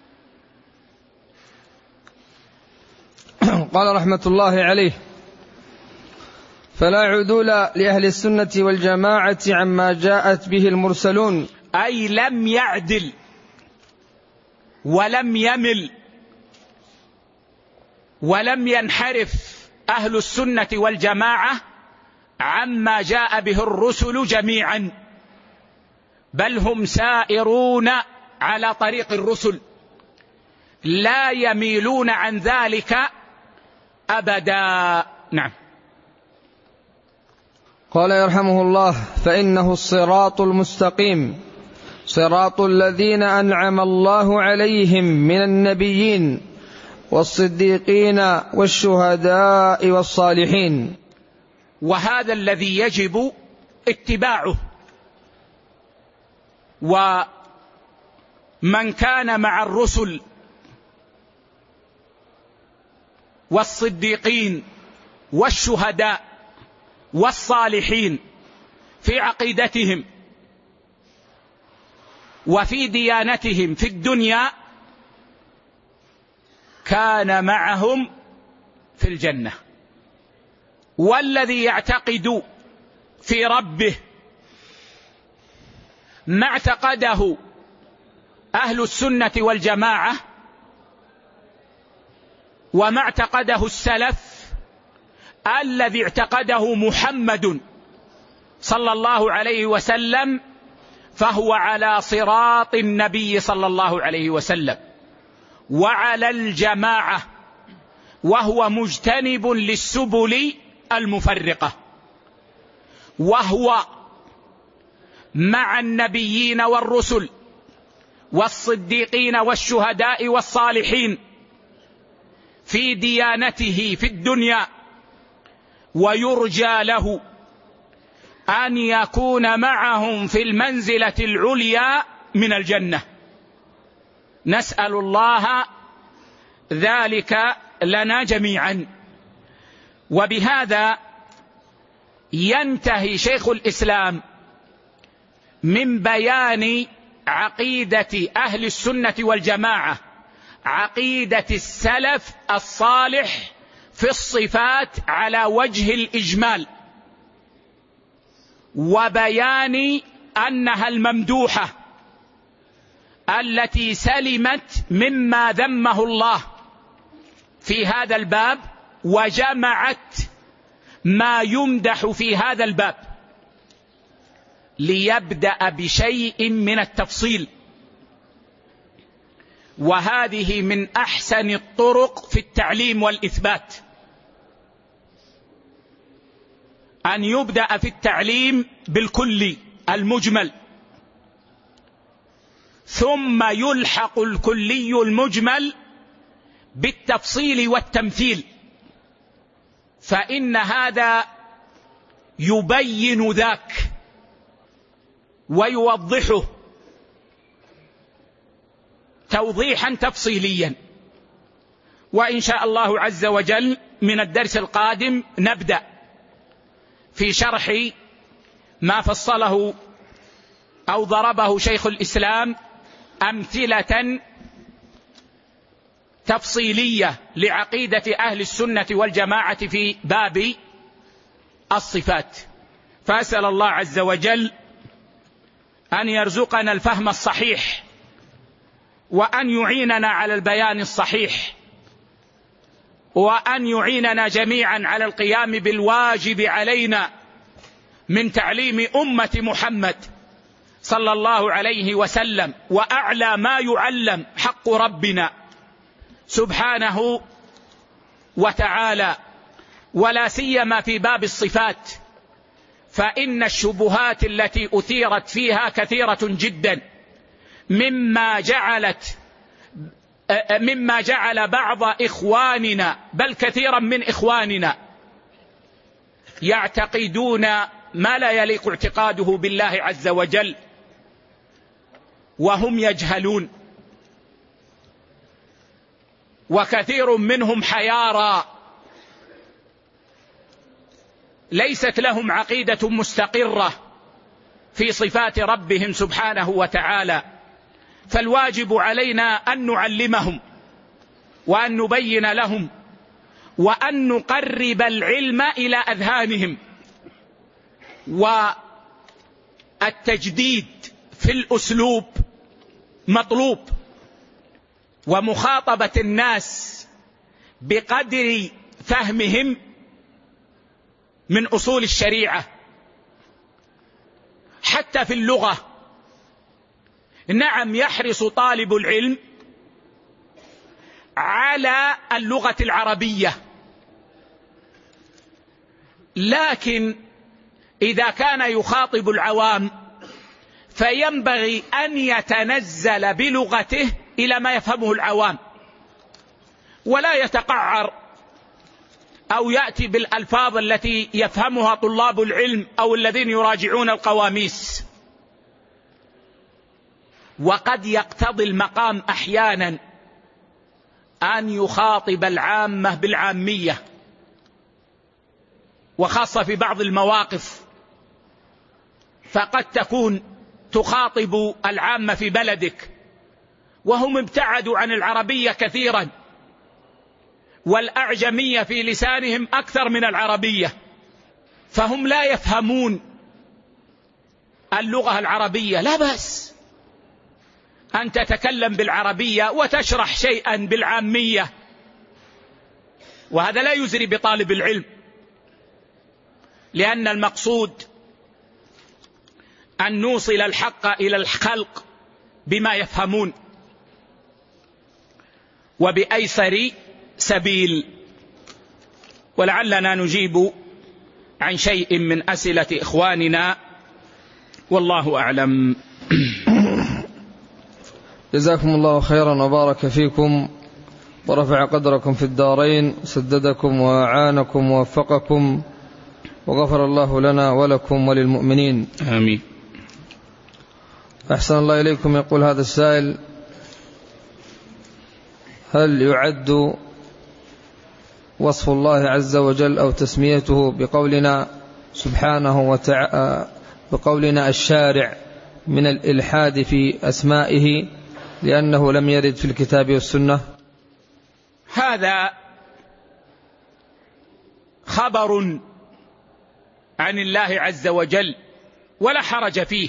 قال رحمة الله عليه فلا عدول لأهل السنة والجماعة عما جاءت به المرسلون، أي لم يعدل ولم يمل ولم ينحرف أهل السنة والجماعة عما جاء به الرسل جميعا، بل هم سائرون على طريق الرسل لا يميلون عن ذلك أبدا. نعم. قال يرحمه الله فإنه الصراط المستقيم، صراط الذين أنعم الله عليهم من النبيين والصديقين والشهداء والصالحين. وهذا الذي يجب اتباعه، ومن كان مع الرسل والصديقين والشهداء والصالحين في عقيدتهم وفي ديانتهم في الدنيا كان معهم في الجنة، والذي يعتقد في ربه ما اعتقده أهل السنة والجماعة وما اعتقده السلف الذي اعتقده محمد صلى الله عليه وسلم، فهو على صراط النبي صلى الله عليه وسلم وعلى الجماعة، وهو مجتنب للسبل المفرقة، وهو مع النبيين والرسل والصديقين والشهداء والصالحين في ديانته في الدنيا، ويرجى له أن يكون معهم في المنزلة العليا من الجنة. نسأل الله ذلك لنا جميعا. وبهذا ينتهي شيخ الإسلام من بيان عقيدة أهل السنة والجماعة، عقيدة السلف الصالح في الصفات على وجه الإجمال، وبيان أنها الممدوحة التي سلمت مما ذمه الله في هذا الباب، وجمعت ما يمدح في هذا الباب، ليبدأ بشيء من التفصيل. وهذه من أحسن الطرق في التعليم والإثبات، أن يبدأ في التعليم بالكلي المجمل، ثم يلحق الكلي المجمل بالتفصيل والتمثيل، فإن هذا يبين ذاك ويوضحه توضيحا تفصيليا. وإن شاء الله عز وجل من الدرس القادم نبدأ في شرح ما فصله أو ضربه شيخ الإسلام أمثلة تفصيلية لعقيدة أهل السنة والجماعة في باب الصفات. فأسأل الله عز وجل أن يرزقنا الفهم الصحيح، وأن يعيننا على البيان الصحيح، وأن يعيننا جميعا على القيام بالواجب علينا من تعليم أمة محمد صلى الله عليه وسلم، وأعلى ما يعلم حق ربنا سبحانه وتعالى، ولا سيما في باب الصفات، فإن الشبهات التي أثيرت فيها كثيرة جدا، مما جعلت مما جعل بعض إخواننا بل كثيرا من إخواننا يعتقدون ما لا يليق اعتقاده بالله عز وجل وهم يجهلون، وكثير منهم حيارى ليست لهم عقيدة مستقرة في صفات ربهم سبحانه وتعالى. فالواجب علينا أن نعلمهم وأن نبين لهم وأن نقرب العلم إلى أذهانهم. والتجديد في الأسلوب مطلوب، ومخاطبة الناس بقدر فهمهم من أصول الشريعة. حتى في اللغة، نعم يحرص طالب العلم على اللغة العربية، لكن إذا كان يخاطب العوام فينبغي أن يتنزل بلغته إلى ما يفهمه العوام، ولا يتقعر أو يأتي بالألفاظ التي يفهمها طلاب العلم أو الذين يراجعون القواميس. وقد يقتضي المقام أحيانا أن يخاطب العامة بالعامية، وخاصة في بعض المواقف، فقد تكون تخاطب العامة في بلدك وهم ابتعدوا عن العربية كثيرا، والأعجمية في لسانهم أكثر من العربية، فهم لا يفهمون اللغة العربية. لا بأس أن تتكلم بالعربية وتشرح شيئا بالعامية، وهذا لا يزري بطالب العلم، لأن المقصود أن نوصل الحق إلى الخلق بما يفهمون وبأيسر سبيل. ولعلنا نجيب عن شيء من أسئلة إخواننا، والله أعلم. جزاكم الله خيرا وبارك فيكم ورفع قدركم في الدارين، سددكم وأعانكم ووفقكم، وغفر الله لنا ولكم وللمؤمنين آمين. أحسن الله إليكم. يقول هذا السائل: هل يعد وصف الله عز وجل أو تسميته بقولنا سبحانه وتعالى بقولنا الشارع من الإلحاد في أسمائه لأنه لم يرد في الكتاب والسنة؟ هذا خبر عن الله عز وجل ولا حرج فيه،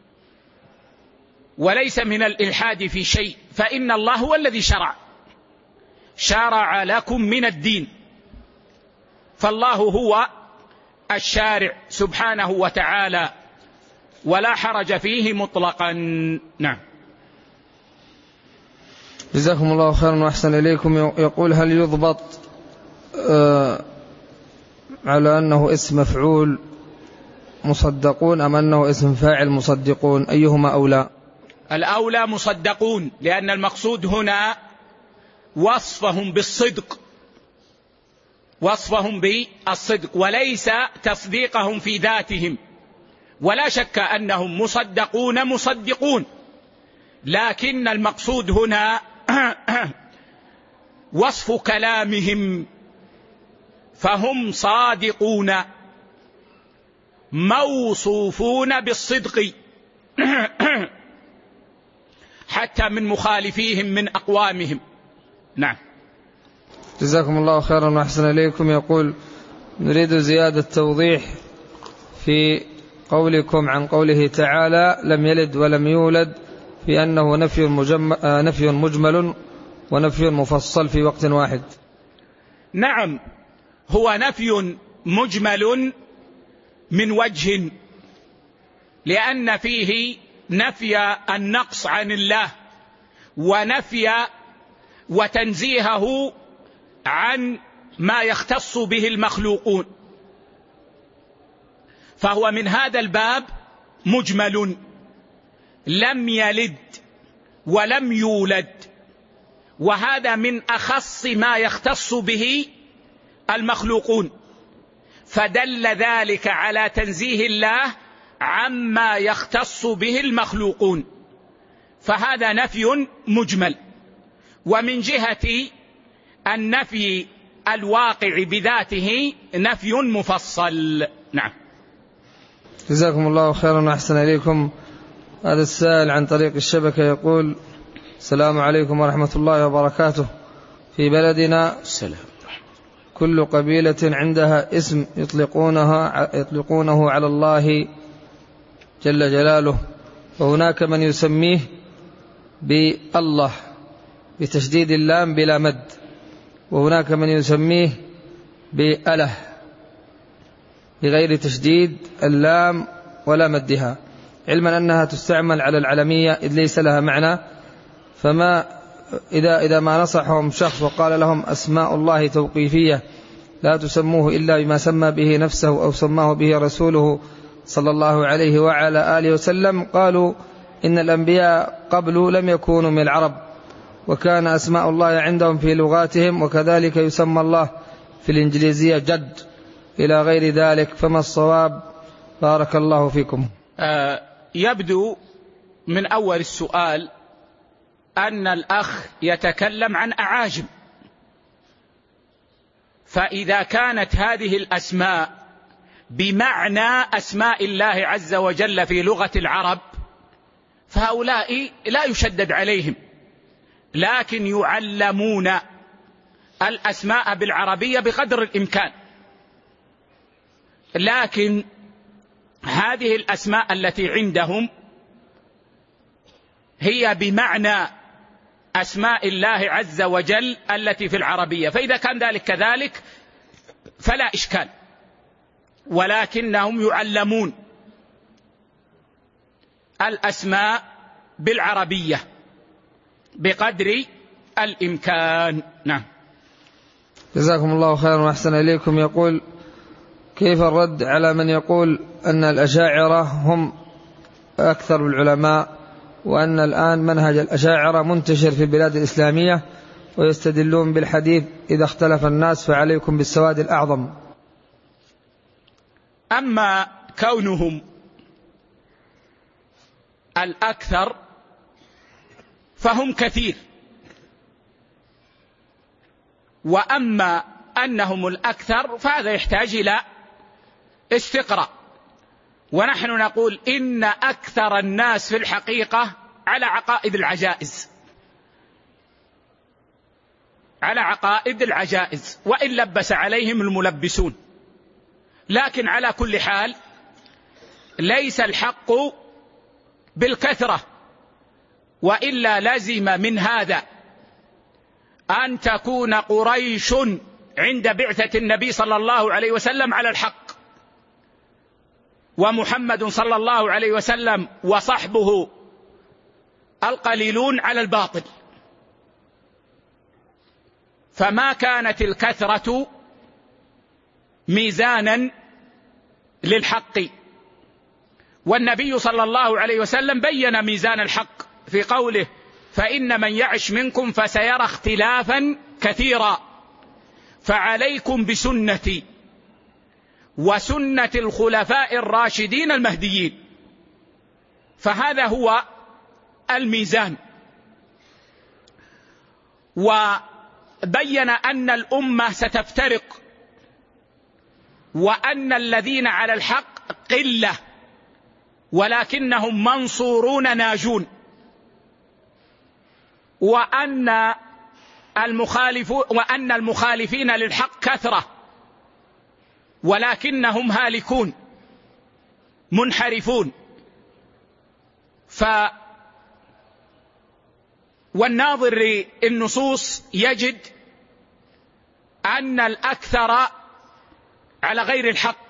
وليس من الإلحاد في شيء، فإن الله هو الذي شرع شرع لكم من الدين، فالله هو الشارع سبحانه وتعالى، ولا حرج فيه مطلقا. نعم. جزاكم الله خيرا وأحسن إليكم. يقول: هل يضبط آه على أنه اسم مفعول مصدقون أم أنه اسم فاعل مصدقون؟ أيهما أولى؟ الأولى مصدقون، لأن المقصود هنا وصفهم بالصدق، وصفهم بالصدق وليس تصديقهم في ذاتهم. ولا شك أنهم مصدقون مصدقون، لكن المقصود هنا وصف كلامهم، فهم صادقون موصوفون بالصدق حتى من مخالفيهم من أقوامهم. نعم. جزاكم الله خيرا وأحسن إليكم. يقول: نريد زيادة توضيح في قولكم عن قوله تعالى لم يلد ولم يولد، في أنه نفي مجمل, نفي مجمل ونفي مفصل في وقت واحد. نعم، هو نفي مجمل من وجه، لأن فيه نفي النقص عن الله ونفي وتنزيهه عن ما يختص به المخلوقون، فهو من هذا الباب مجمل. لم يلد ولم يولد، وهذا من أخص ما يختص به المخلوقون، فدل ذلك على تنزيه الله عما يختص به المخلوقون، فهذا نفي مجمل. ومن جهة النفي الواقع بذاته نفي مفصل. نعم. جزاكم الله خيرا وأحسن إليكم. هذا السائل عن طريق الشبكة يقول: السلام عليكم ورحمة الله وبركاته. في بلدنا السلام. كل قبيلة عندها اسم يطلقونها يطلقونه على الله جل جلاله، وهناك من يسميه بالله بتشديد اللام بلا مد، وهناك من يسميه بأله بغير تشديد اللام ولا مدها، علما أنها تستعمل على العلمية إذ ليس لها معنى. فما إذا, إذا ما نصحهم شخص وقال لهم أسماء الله توقيفية لا تسموه إلا بما سمى به نفسه أو سماه به رسوله صلى الله عليه وعلى آله وسلم، قالوا إن الأنبياء قبل لم يكونوا من العرب، وكان أسماء الله عندهم في لغاتهم، وكذلك يسمى الله في الإنجليزية جد إلى غير ذلك، فما الصواب؟ بارك الله فيكم. آه يبدو من أول السؤال أن الأخ يتكلم عن أعاجم، فإذا كانت هذه الأسماء بمعنى أسماء الله عز وجل في لغة العرب فهؤلاء لا يشدد عليهم، لكن يعلمون الأسماء بالعربية بقدر الإمكان، لكن هذه الأسماء التي عندهم هي بمعنى أسماء الله عز وجل التي في العربية، فإذا كان ذلك كذلك فلا إشكال، ولكنهم يعلمون الأسماء بالعربية بقدر الإمكان. نعم. جزاكم الله خيرا وأحسن إليكم. يقول: كيف الرد على من يقول أن الأشاعرة هم أكثر العلماء، وأن الآن منهج الأشاعرة منتشر في البلاد الإسلامية، ويستدلون بالحديث: إذا اختلف الناس فعليكم بالسواد الأعظم؟ أما كونهم الأكثر فهم كثير، وأما أنهم الأكثر فهذا يحتاج إلى استقراء. ونحن نقول إن أكثر الناس في الحقيقة على عقائد العجائز، على عقائد العجائز، وإن لبس عليهم الملبسون. لكن على كل حال ليس الحق بالكثرة، وإلا لزم من هذا أن تكون قريش عند بعثة النبي صلى الله عليه وسلم على الحق، ومحمد صلى الله عليه وسلم وصحبه القليلون على الباطل. فما كانت الكثرة ميزانا للحق، والنبي صلى الله عليه وسلم بين ميزان الحق في قوله: فإن من يعش منكم فسيرى اختلافا كثيرا فعليكم بسنتي وسنة الخلفاء الراشدين المهديين. فهذا هو الميزان. وبين أن الأمة ستفترق، وأن الذين على الحق قلة ولكنهم منصورون ناجون، وأن المخالف وأن المخالفين للحق كثرة ولكنهم هالكون منحرفون. ف والناظر للنصوص يجد أن الأكثر على غير الحق،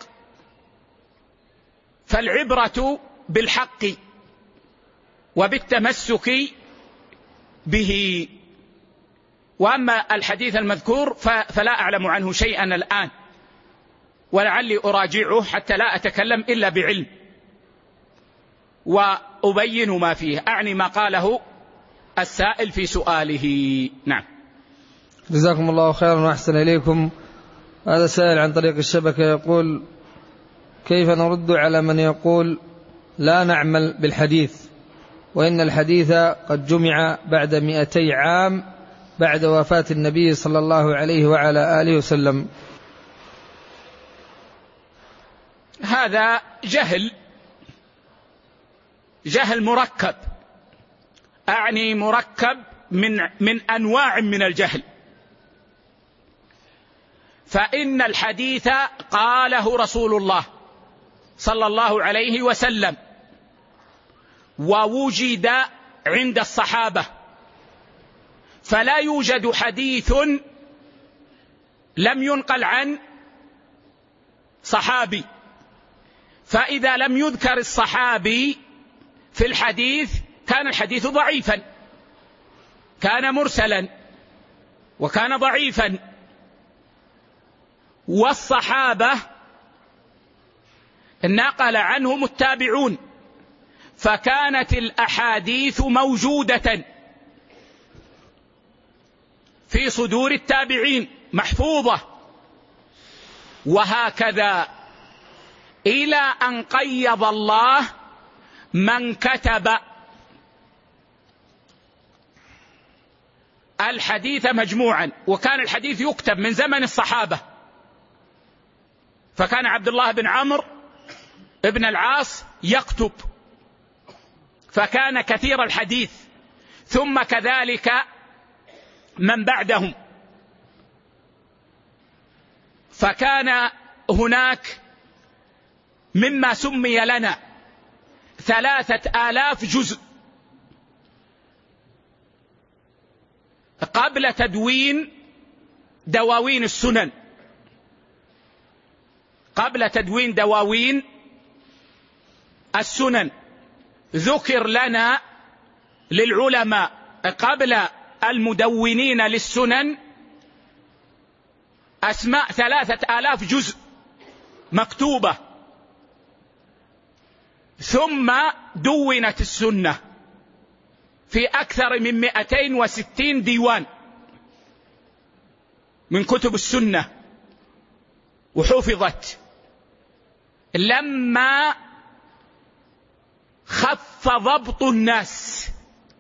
فالعبرة بالحق وبالتمسك به. وأما الحديث المذكور فلا أعلم عنه شيئا الآن، ولعلي أراجعه حتى لا أتكلم إلا بعلم وأبين ما فيه، أعني ما قاله السائل في سؤاله. نعم. جزاكم الله خيرا وأحسن إليكم. هذا سائل عن طريق الشبكة يقول: كيف نرد على من يقول لا نعمل بالحديث، وإن الحديث قد جمع بعد مئتي عام بعد وفاة النبي صلى الله عليه وعلى آله وسلم؟ هذا جهل، جهل مركب، أعني مركب من من أنواع من الجهل. فإن الحديث قاله رسول الله صلى الله عليه وسلم، ووجد عند الصحابة، فلا يوجد حديث لم ينقل عن صحابي. فإذا لم يذكر الصحابي في الحديث كان الحديث ضعيفا، كان مرسلا وكان ضعيفا. والصحابة نقل عنهم التابعون، فكانت الأحاديث موجودة في صدور التابعين محفوظة، وهكذا إلى أن قيض الله من كتب الحديث مجموعا. وكان الحديث يكتب من زمن الصحابة، فكان عبد الله بن عمرو ابن العاص يكتب، فكان كثير الحديث، ثم كذلك من بعدهم. فكان هناك مما سمي لنا ثلاثة آلاف جزء قبل تدوين دواوين السنن، قبل تدوين دواوين السنن ذكر لنا للعلماء قبل المدونين للسنن أسماء ثلاثة آلاف جزء مكتوبة، ثم دونت السنة في أكثر من مئتين وستين ديوان من كتب السنة وحفظت. لما خف ضبط الناس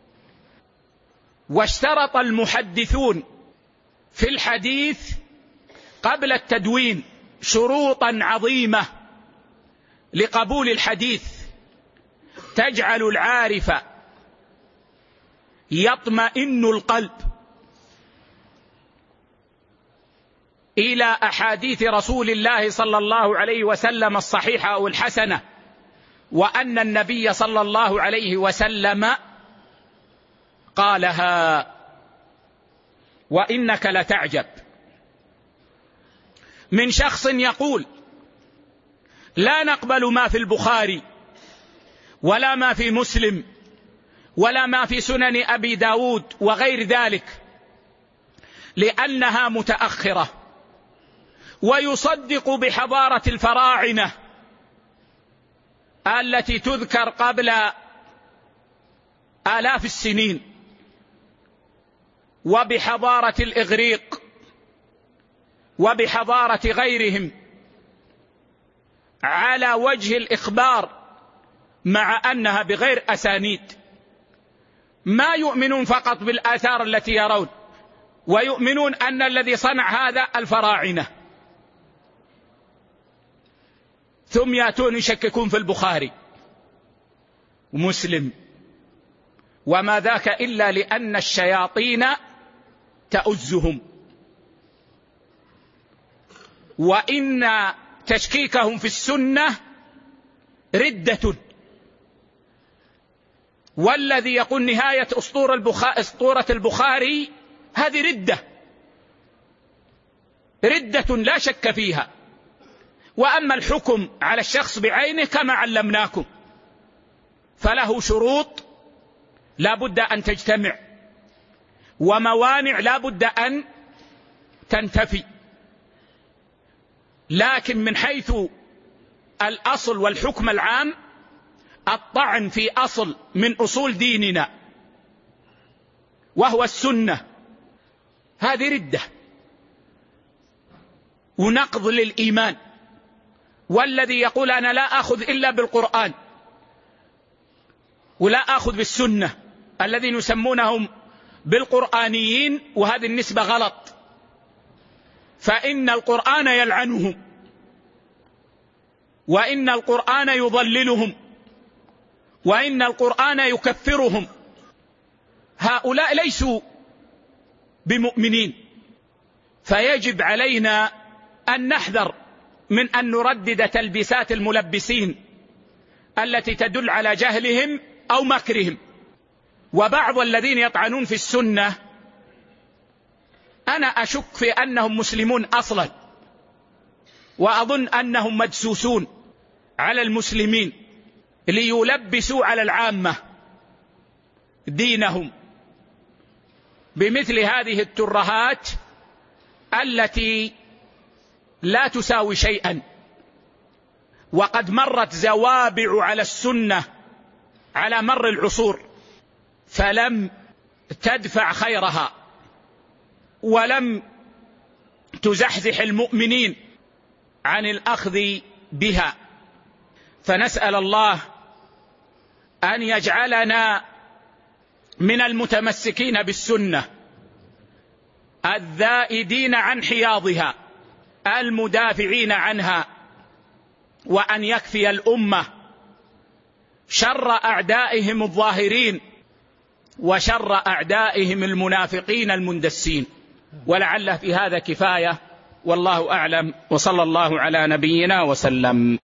واشترط المحدثون في الحديث قبل التدوين شروطا عظيمة لقبول الحديث تجعل العارف يطمئن القلب إلى أحاديث رسول الله صلى الله عليه وسلم الصحيحة أو الحسنة، وأن النبي صلى الله عليه وسلم قالها. وإنك لتعجب من شخص يقول لا نقبل ما في البخاري ولا ما في مسلم ولا ما في سنن أبي داود وغير ذلك لأنها متأخرة، ويصدق بحضارة الفراعنة التي تذكر قبل آلاف السنين، وبحضارة الإغريق وبحضارة غيرهم على وجه الإخبار، مع أنها بغير أسانيد. ما يؤمنون فقط بالآثار التي يرون، ويؤمنون أن الذي صنع هذا الفراعنة، ثم يأتون يشككون في البخاري ومسلم، وما ذاك إلا لأن الشياطين تؤزهم. وإن تشكيكهم في السنة ردة، والذي يقول نهاية أسطورة البخاري هذه ردة ردة لا شك فيها. وأما الحكم على الشخص بعينه كما علمناكم فله شروط لا بد أن تجتمع، وموانع لا بد أن تنتفي. لكن من حيث الأصل والحكم العام، الطعن في أصل من أصول ديننا وهو السنة هذه ردة ونقض للإيمان. والذي يقول أنا لا أخذ إلا بالقرآن ولا أخذ بالسنة، الذين يسمونهم بالقرآنيين، وهذه النسبة غلط، فإن القرآن يلعنهم وإن القرآن يضللهم وإن القرآن يكفرهم. هؤلاء ليسوا بمؤمنين، فيجب علينا أن نحذر من أن نردد تلبيسات الملبسين التي تدل على جهلهم أو مكرهم. وبعض الذين يطعنون في السنة أنا أشك في أنهم مسلمون أصلا، وأظن أنهم مدسوسون على المسلمين ليلبسوا على العامة دينهم بمثل هذه الترهات التي لا تساوي شيئا. وقد مرت زوابع على السنة على مر العصور فلم تدفع خيرها ولم تزحزح المؤمنين عن الأخذ بها. فنسأل الله أن يجعلنا من المتمسكين بالسنة الذائدين عن حياضها المدافعين عنها، وأن يكفي الأمة شر أعدائهم الظاهرين وشر أعدائهم المنافقين المندسين. ولعل في هذا كفاية، والله أعلم، وصلى الله على نبينا وسلم.